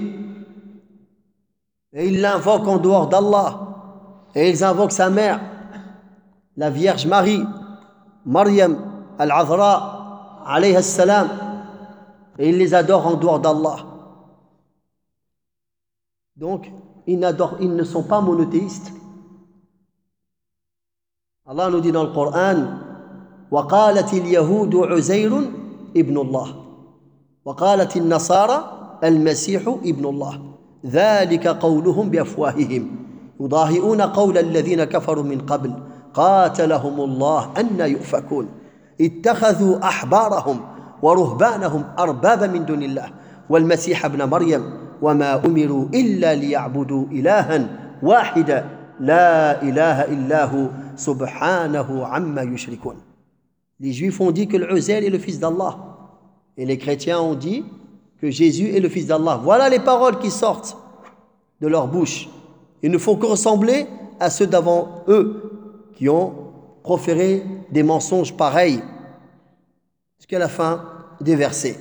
et ils l'invoquent en dehors d'Allah, et ils invoquent sa mère, la Vierge Marie, Maryam al-Azra, alayha salam, et ils les adorent en dehors d'Allah. Donc, ils, n'adorent, ils ne sont pas monothéistes. Allah nous dit dans le Coran وقالت اليهود عزير ابن الله وقالت النصارى المسيح ابن الله ذلك قولهم بأفواههم يضاهئون قول الذين كفروا من قبل قاتلهم الله أن يؤفكون اتخذوا أحبارهم ورهبانهم أربابا من دون الله والمسيح ابن مريم وما أمروا إلا ليعبدوا إلها واحدا لا إله إلا هو سبحانه عما يشركون. Les Juifs ont dit que l'Uzair est le fils d'Allah, et les chrétiens ont dit que Jésus est le fils d'Allah. Voilà les paroles qui sortent de leur bouche. Ils ne font que ressembler à ceux d'avant eux qui ont proféré des mensonges pareils jusqu'à la fin des versets.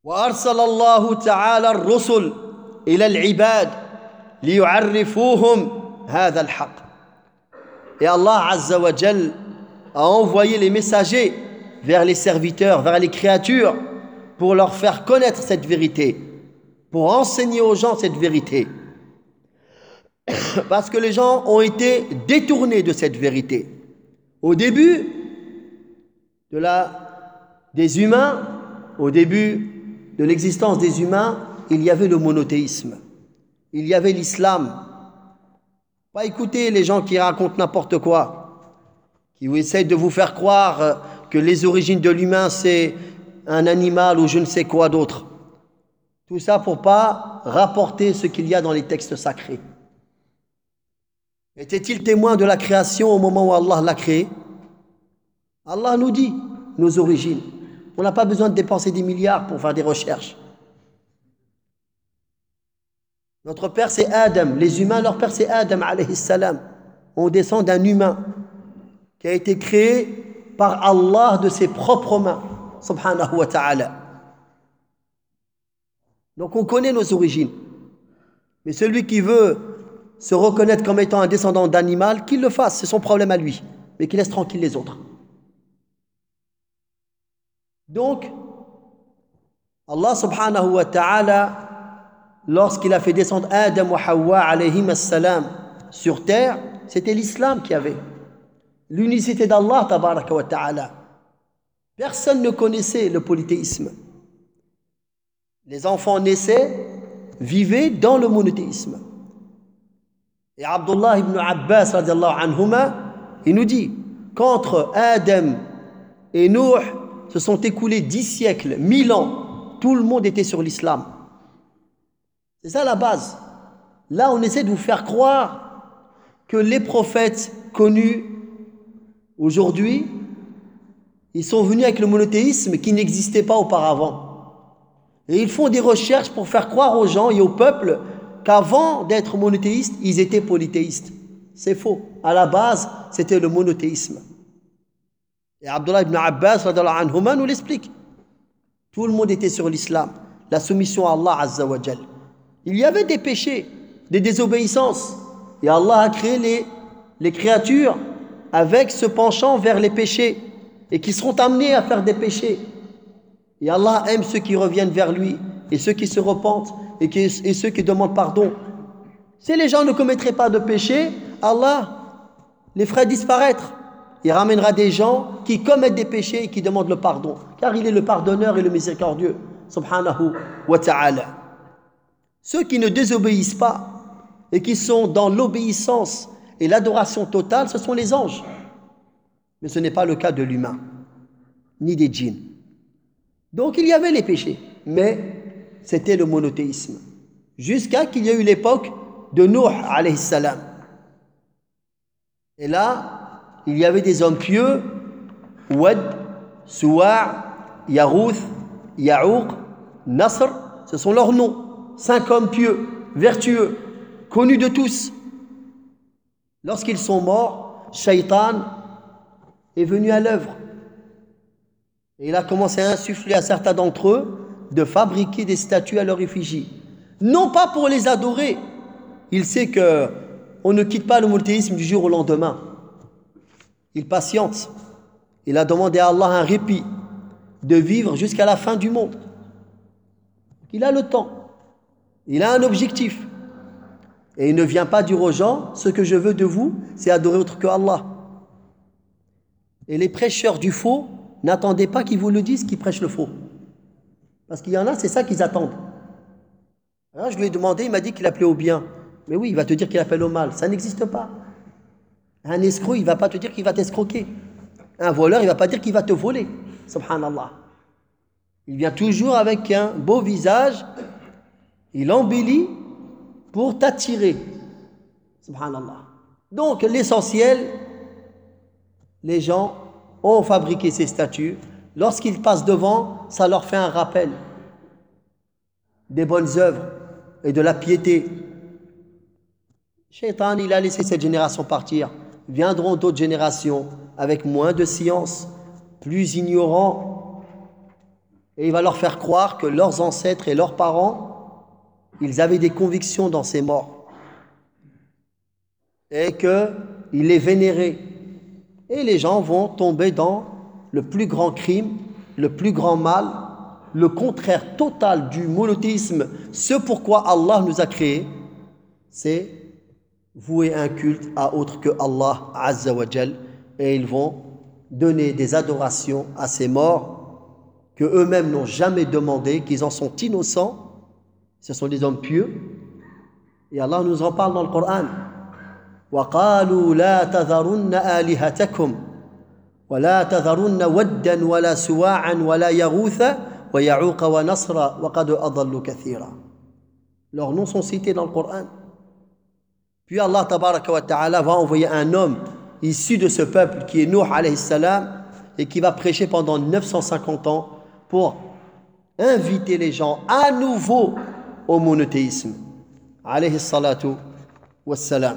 وأرسل الله تعالى الرسل إلى العباد ليعرفوهم هذا الحق. Et Allah Azza wa Jal a envoyé les messagers vers les serviteurs, vers les créatures, pour leur faire connaître cette vérité, pour enseigner aux gens cette vérité. Parce que les gens ont été détournés de cette vérité. Au début de la, des humains, au début de l'existence des humains, il y avait le monothéisme. Il y avait l'islam. Pas écouter les gens qui racontent n'importe quoi, qui essayent de vous faire croire que les origines de l'humain, c'est un animal ou je ne sais quoi d'autre. Tout ça pour pas rapporter ce qu'il y a dans les textes sacrés. Était-il témoin de la création au moment où Allah l'a créé? Allah nous dit nos origines. On n'a pas besoin de dépenser des milliards pour faire des recherches. Notre père c'est Adam. Les humains, leur père c'est Adam alayhi salam. On descend d'un humain qui a été créé par Allah de ses propres mains. Subhanahu wa ta'ala. Donc on connaît nos origines. Mais celui qui veut se reconnaître comme étant un descendant d'animal, qu'il le fasse, c'est son problème à lui, mais qu'il laisse tranquille les autres. Donc, Allah subhanahu wa ta'ala, lorsqu'il a fait descendre Adam wa Hawa alayhim as-salam sur terre, c'était l'islam qui avait. L'unicité d'Allah tabaraka wa ta'ala. Personne ne connaissait le polythéisme. Les enfants naissaient, vivaient dans le monothéisme. Et Abdullah ibn Abbas radiallahu anhuma, il nous dit qu'entre Adam et Nuh se sont écoulés dix siècles, mille ans, tout le monde était sur l'islam. C'est ça la base. Là, on essaie de vous faire croire que les prophètes connus aujourd'hui, ils sont venus avec le monothéisme qui n'existait pas auparavant. Et ils font des recherches pour faire croire aux gens et au peuple qu'avant d'être monothéistes, ils étaient polythéistes. C'est faux. À la base, c'était le monothéisme. Et Abdullah ibn Abbas radhiyallahu anhuma nous l'explique. Tout le monde était sur l'islam, la soumission à Allah Azza wa Jal. Il y avait des péchés, des désobéissances. Et Allah a créé les, les créatures avec ce penchant vers les péchés et qui seront amenés à faire des péchés. Et Allah aime ceux qui reviennent vers lui et ceux qui se repentent et, qui, et ceux qui demandent pardon. Si les gens ne commettraient pas de péché, Allah les ferait disparaître. Il ramènera des gens qui commettent des péchés et qui demandent le pardon. Car il est le pardonneur et le miséricordieux. Subhanahu wa ta'ala. Ceux qui ne désobéissent pas et qui sont dans l'obéissance et l'adoration totale, ce sont les anges. Mais ce n'est pas le cas de l'humain, ni des djinns. Donc il y avait les péchés, mais c'était le monothéisme. Jusqu'à qu'il y ait eu l'époque de Nuh alayhi salam. Et là, il y avait des hommes pieux, Wad, Suwa', Yarouth, Ya'ouq, Nasr, ce sont leurs noms. Cinq hommes pieux, vertueux, connus de tous. Lorsqu'ils sont morts, Shaitan est venu à l'œuvre. Et il a commencé à insuffler à certains d'entre eux de fabriquer des statues à leur effigie. Non pas pour les adorer. Il sait qu'on ne quitte pas le monothéisme du jour au lendemain. Il patiente. Il a demandé à Allah un répit de vivre jusqu'à la fin du monde. Il a le temps. Il a un objectif. Et il ne vient pas dire aux gens, ce que je veux de vous, c'est adorer autre que Allah. Et les prêcheurs du faux, n'attendez pas qu'ils vous le disent, qu'ils prêchent le faux. Parce qu'il y en a, c'est ça qu'ils attendent. Alors, je lui ai demandé, il m'a dit qu'il appelait au bien. Mais oui, il va te dire qu'il appelle au mal. Ça n'existe pas. Un escroc, il ne va pas te dire qu'il va t'escroquer. Un voleur, il ne va pas dire qu'il va te voler. Subhanallah. Il vient toujours avec un beau visage. Il embellit pour t'attirer. Subhanallah. Donc, l'essentiel, les gens ont fabriqué ces statues. Lorsqu'ils passent devant, ça leur fait un rappel des bonnes œuvres et de la piété. Shaitan, il a laissé cette génération partir. Viendront d'autres générations avec moins de science, plus ignorants, Et il va leur faire croire que leurs ancêtres et leurs parents, ils avaient des convictions dans ces morts. Et qu'ils les vénéraient. Et les gens vont tomber dans le plus grand crime, le plus grand mal, le contraire total du monothéisme. Ce pourquoi Allah nous a créés, c'est vouer un culte à autre que Allah Azza wa Jal. Et ils vont donner des adorations à ces morts que eux-mêmes n'ont jamais demandé, qu'ils en sont innocents. Ce sont des hommes pieux. Et Allah nous en parle dans le Coran. وَقَالُوا لَا تَذَرُنَّ آلِهَتَكُمْ وَلَا تَذَرُنَّ وَدًّا وَلَا سُوَاعًا وَلَا يَغُوثَ وَيَعُوقَ وَنَصْرَ وَقَدْ أَضَلُّوا كَثِيرًا. Leurs noms sont cités dans le Coran. Puis Allah tabaraka wa ta'ala va envoyer un homme issu de ce peuple qui est Nuh alayhi salam et qui va prêcher pendant neuf cent cinquante ans pour inviter les gens à nouveau au monothéisme. Alayhi salatu wassalam.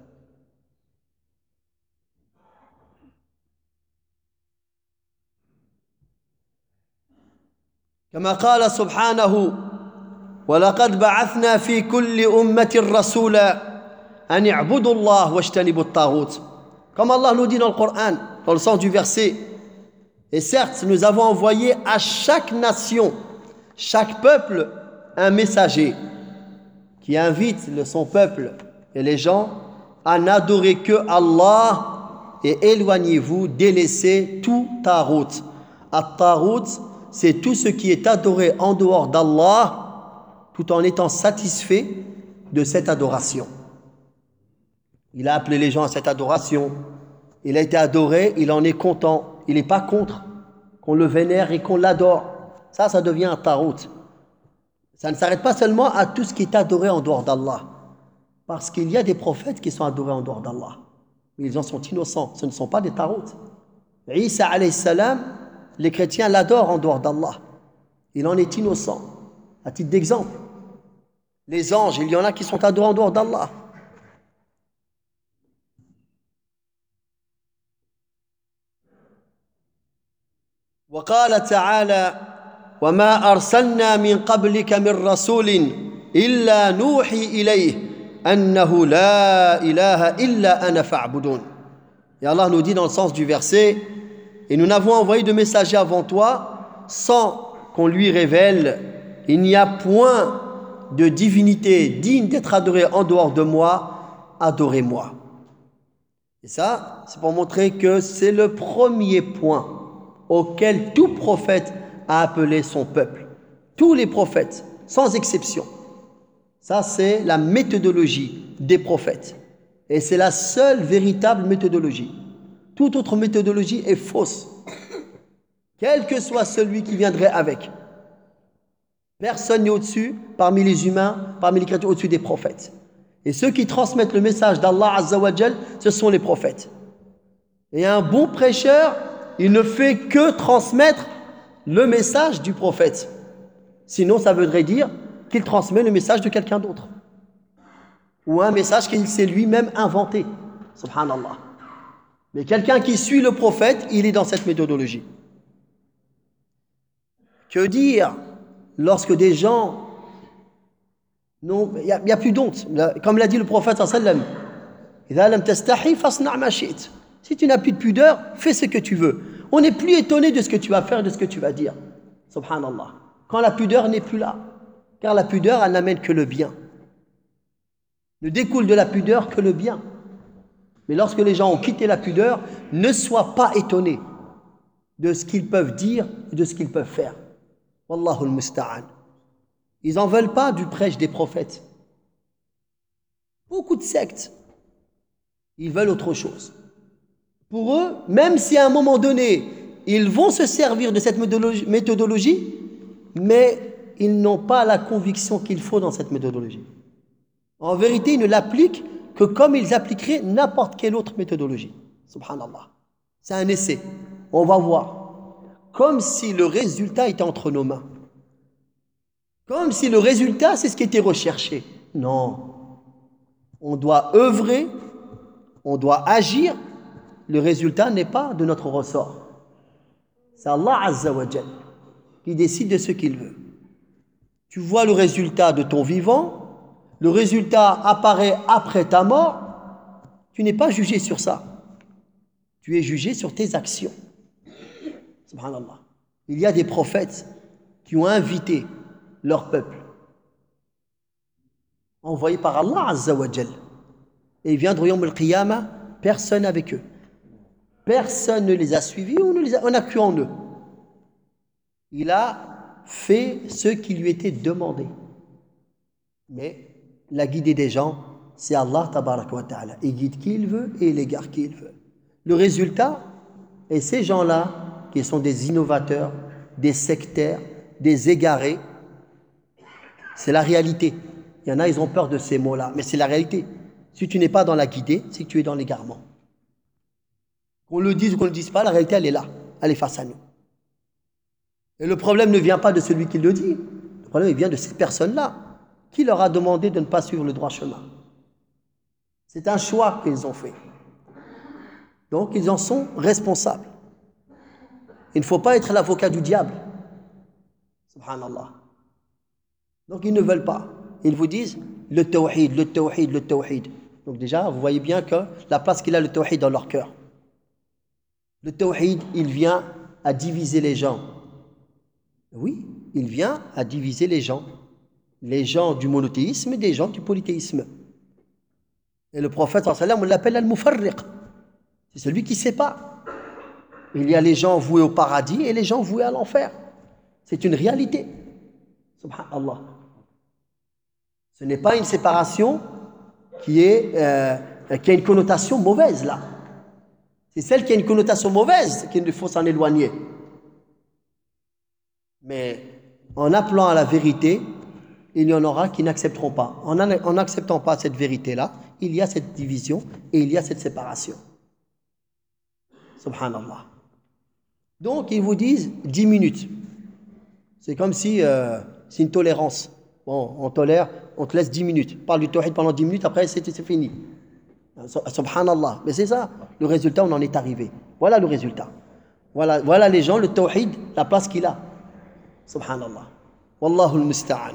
كما قال سبحانه ولقد بعثنا في كل أمة رسولا أن اعبدوا الله واجتنبوا الطاغوت. Comme Allah nous dit dans le Coran, dans le sens du verset, et certes, nous avons envoyé à chaque nation, chaque peuple, un messager qui invite son peuple et les gens à n'adorer que Allah et éloignez-vous, délaissez tout tarout. At-tarout, c'est tout ce qui est adoré en dehors d'Allah, tout en étant satisfait de cette adoration. Il a appelé les gens à cette adoration. Il a été adoré, il en est content. Il n'est pas contre qu'on le vénère et qu'on l'adore. Ça, ça devient un tarout. Ça ne s'arrête pas seulement à tout ce qui est adoré en dehors d'Allah. Parce qu'il y a des prophètes qui sont adorés en dehors d'Allah. Mais ils en sont innocents. Ce ne sont pas des tarouts. Isa alayhi salam, les chrétiens l'adorent en dehors d'Allah. Il en est innocent. À titre d'exemple, les anges, il y en a qui sont adorés en dehors d'Allah. وقال تعالى وما أرسلنا من قبلك من رسول إلا نوحي إليه أنه لا إله إلا أنا فاعبدون. Et Allah nous dit dans le sens du verset, et nous n'avons envoyé de messager avant toi sans qu'on lui révèle, il n'y a point de divinité digne d'être adorée en dehors de moi, adorez-moi. Et ça, c'est pour montrer que c'est le premier point auquel tout prophète a appelé son peuple. Tous les prophètes, sans exception. Ça, c'est la méthodologie des prophètes. Et c'est la seule véritable méthodologie. Toute autre méthodologie est fausse. Quel que soit celui qui viendrait avec. Personne n'est au-dessus, parmi les humains, parmi les chrétiens, au-dessus des prophètes. Et ceux qui transmettent le message d'Allah Azza wa Jal, ce sont les prophètes. Et un bon prêcheur, il ne fait que transmettre le message du prophète. Sinon, ça voudrait dire qu'il transmet le message de quelqu'un d'autre. Ou un message qu'il s'est lui-même inventé. Subhanallah. Mais quelqu'un qui suit le prophète, il est dans cette méthodologie. Que dire lorsque des gens... Non, il n'y a, a plus d'honte. Comme l'a dit le prophète sallallahu alayhi wa sallam, si tu n'as plus de pudeur, fais ce que tu veux. On n'est plus étonné de ce que tu vas faire, de ce que tu vas dire. Subhanallah. Quand la pudeur n'est plus là. Car la pudeur, elle n'amène que le bien. Ne découle de la pudeur que le bien. Mais lorsque les gens ont quitté la pudeur, ne sois pas étonné de ce qu'ils peuvent dire et de ce qu'ils peuvent faire. Wallahu al-musta'an. Ils n'en veulent pas du prêche des prophètes. Beaucoup de sectes, ils veulent autre chose. Pour eux, même si à un moment donné, ils vont se servir de cette méthodologie, mais ils n'ont pas la conviction qu'il faut dans cette méthodologie. En vérité, ils ne l'appliquent que comme ils appliqueraient n'importe quelle autre méthodologie. Subhanallah. C'est un essai. On va voir. Comme si le résultat était entre nos mains. Comme si le résultat, c'est ce qui était recherché. Non. On doit œuvrer, on doit agir. Le résultat n'est pas de notre ressort. C'est Allah Azza wa Jal qui décide de ce qu'il veut. Tu vois le résultat de ton vivant, le résultat apparaît après ta mort, tu n'es pas jugé sur ça. Tu es jugé sur tes actions. Subhanallah. Il y a des prophètes qui ont invité leur peuple, envoyés par Allah Azza wa Jal. Et ils viendront Yawm al-Qiyamah, personne avec eux. Personne ne les a suivis ou ne les a, on a cru en eux. Il a fait ce qui lui était demandé. Mais la guidée des gens, c'est Allah tabaraka wa ta'ala. Il guide qui il veut et il égare qui il veut. Le résultat est ces gens-là qui sont des innovateurs, des sectaires, des égarés. C'est la réalité. Il y en a, ils ont peur de ces mots-là, mais c'est la réalité. Si tu n'es pas dans la guidée, c'est que tu es dans l'égarement. Qu'on le dise ou qu'on ne le dise pas, la réalité, elle est là. Elle est face à nous. Et le problème ne vient pas de celui qui le dit. Le problème, il vient de ces personnes-là. Qui leur a demandé de ne pas suivre le droit chemin? C'est un choix qu'ils ont fait. Donc, ils en sont responsables. Il ne faut pas être l'avocat du diable. Subhanallah. Donc, ils ne veulent pas. Ils vous disent le tawhid, le tawhid, le tawhid. Donc, déjà, vous voyez bien que la place qu'il a le tawhid dans leur cœur. Le tawhid, il vient à diviser les gens. Oui, il vient à diviser les gens. Les gens du monothéisme et des gens du polythéisme. Et le prophète, on l'appelle al-mufarriq. C'est celui qui sépare. Il y a les gens voués au paradis et les gens voués à l'enfer. C'est une réalité. Subhanallah. Ce n'est pas une séparation qui, est, euh, qui a une connotation mauvaise là. C'est celle qui a une connotation mauvaise qu'il faut s'en éloigner. Mais en appelant à la vérité, il y en aura qui n'accepteront pas. En n'acceptant pas cette vérité-là, il y a cette division et il y a cette séparation. Subhanallah. Donc, ils vous disent dix minutes. C'est comme si euh, c'est une tolérance. Bon, on tolère, on te laisse dix minutes. Parle du tawhid pendant dix minutes, après c'est, c'est fini. Subhanallah. Mais c'est ça, le résultat, on en est arrivé. Voilà le résultat. Voilà, voilà les gens, le tawhid, la place qu'il a. Subhanallah. Wallahu al-musta'an.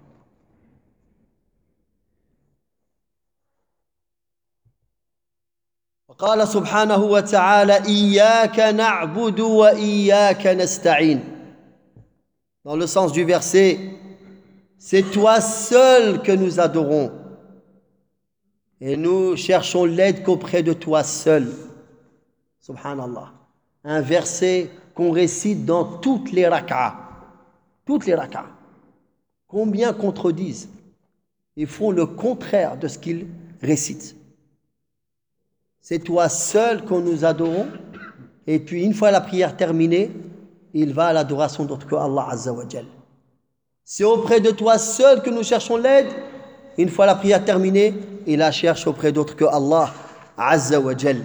قال سبحانه وتعالى إياك نعبد وإياك نستعين. Dans le sens du verset, c'est toi seul que nous adorons et nous cherchons l'aide qu'auprès de toi seul. Subhanallah. Un verset qu'on récite dans toutes les rak'ahs. Toutes les rak'ahs. Combien contredisent? Ils font le contraire de ce qu'ils récitent. C'est toi seul que nous adorons. Et puis, une fois la prière terminée, il va à l'adoration d'autre que Allah Azza wa Jal. C'est auprès de toi seul que nous cherchons l'aide. Une fois la prière terminée, il la cherche auprès d'autre que Allah Azza wa Jal.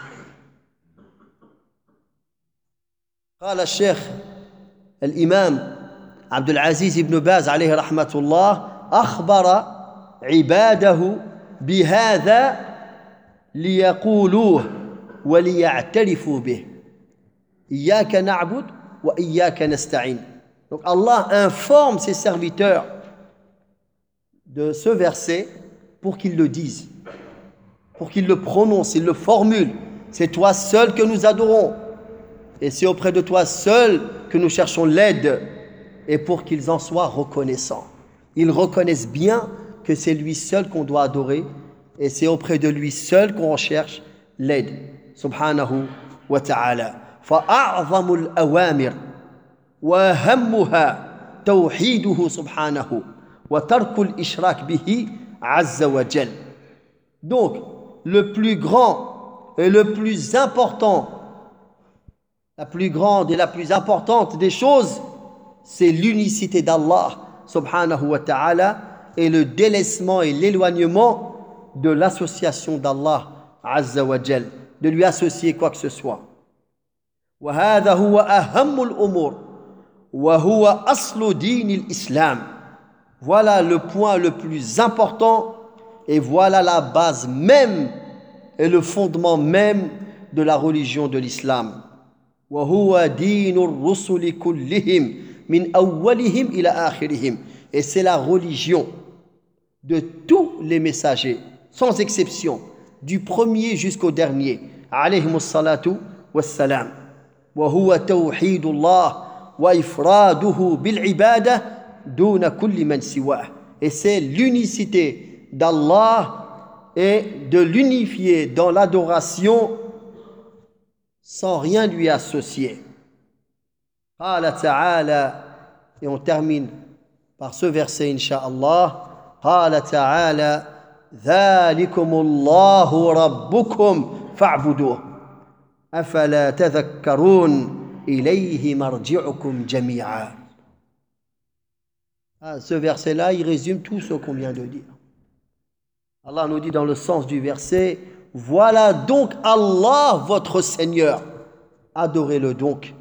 قال الشيخ الإمام عبد العزيز بن باز عليه رحمة الله أخبر عباده بهذا ليقولوه وليعترفوا به إياك نعبد وإياك نستعين. Donc Allah informe ses serviteurs de ce verset pour qu'ils le disent, pour qu'ils le prononcent, ils le formulent. C'est toi seul que nous adorons et c'est auprès de toi seul que nous cherchons l'aide, et pour qu'ils en soient reconnaissants. Ils reconnaissent bien que c'est lui seul qu'on doit adorer et c'est auprès de lui seul qu'on recherche l'aide. Subhanahu wa ta'ala. فأعظم الأوامر وأهمها توحيده سبحانه وترك الإشراك به عز وجل. Donc, le plus grand et le plus important, la plus grande et la plus importante des choses, c'est l'unicité d'Allah subhanahu wa ta'ala et le délaissement et l'éloignement de l'association d'Allah azza wa jal, de lui associer quoi que ce soit. وهذا هو أهم الأمور وهو أصل دين الإسلام. Voilà le point le plus important et voilà la base même et le fondement même de la religion de l'islam. وهو دين الرسل كلهم min awwalihim ila akhirihim. Et c'est la religion de tous les messagers, sans exception, du premier jusqu'au dernier. Alayhimus salatu wassalam. Wa huwa tawhidullah wa ifraduhu bil ibadah duna kulli man siwah. Et c'est l'unicité d'Allah et de l'unifier dans l'adoration sans rien lui associer. Qala ta'ala, et on termine par ce verset insha'Allah. Qala ta'ala, dhalikumullahu rabbukum fa'buduh afala tadhakkarun ilayhi marji'ukum jami'a. Ah, ce verset-là, il résume tout ce qu'on vient de dire. Allah nous dit dans le sens du verset, voilà donc Allah votre Seigneur, adorez-le donc.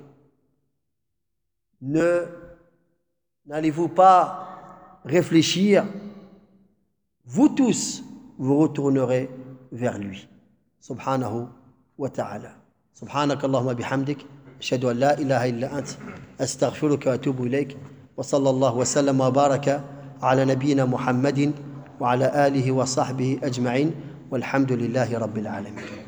Ne n'allez-vous pas réfléchir, vous tous vous retournerez vers lui. Subhanahu wa ta'ala. Subhanak Allahumma bihamdik, ashhadu an la ilaha illa ant, astaghfiruka wa atubu ilayk. وصلى الله وسلم وبارك على نبينا محمد وعلى آله وصحبه أجمعين والحمد لله رب العالمين.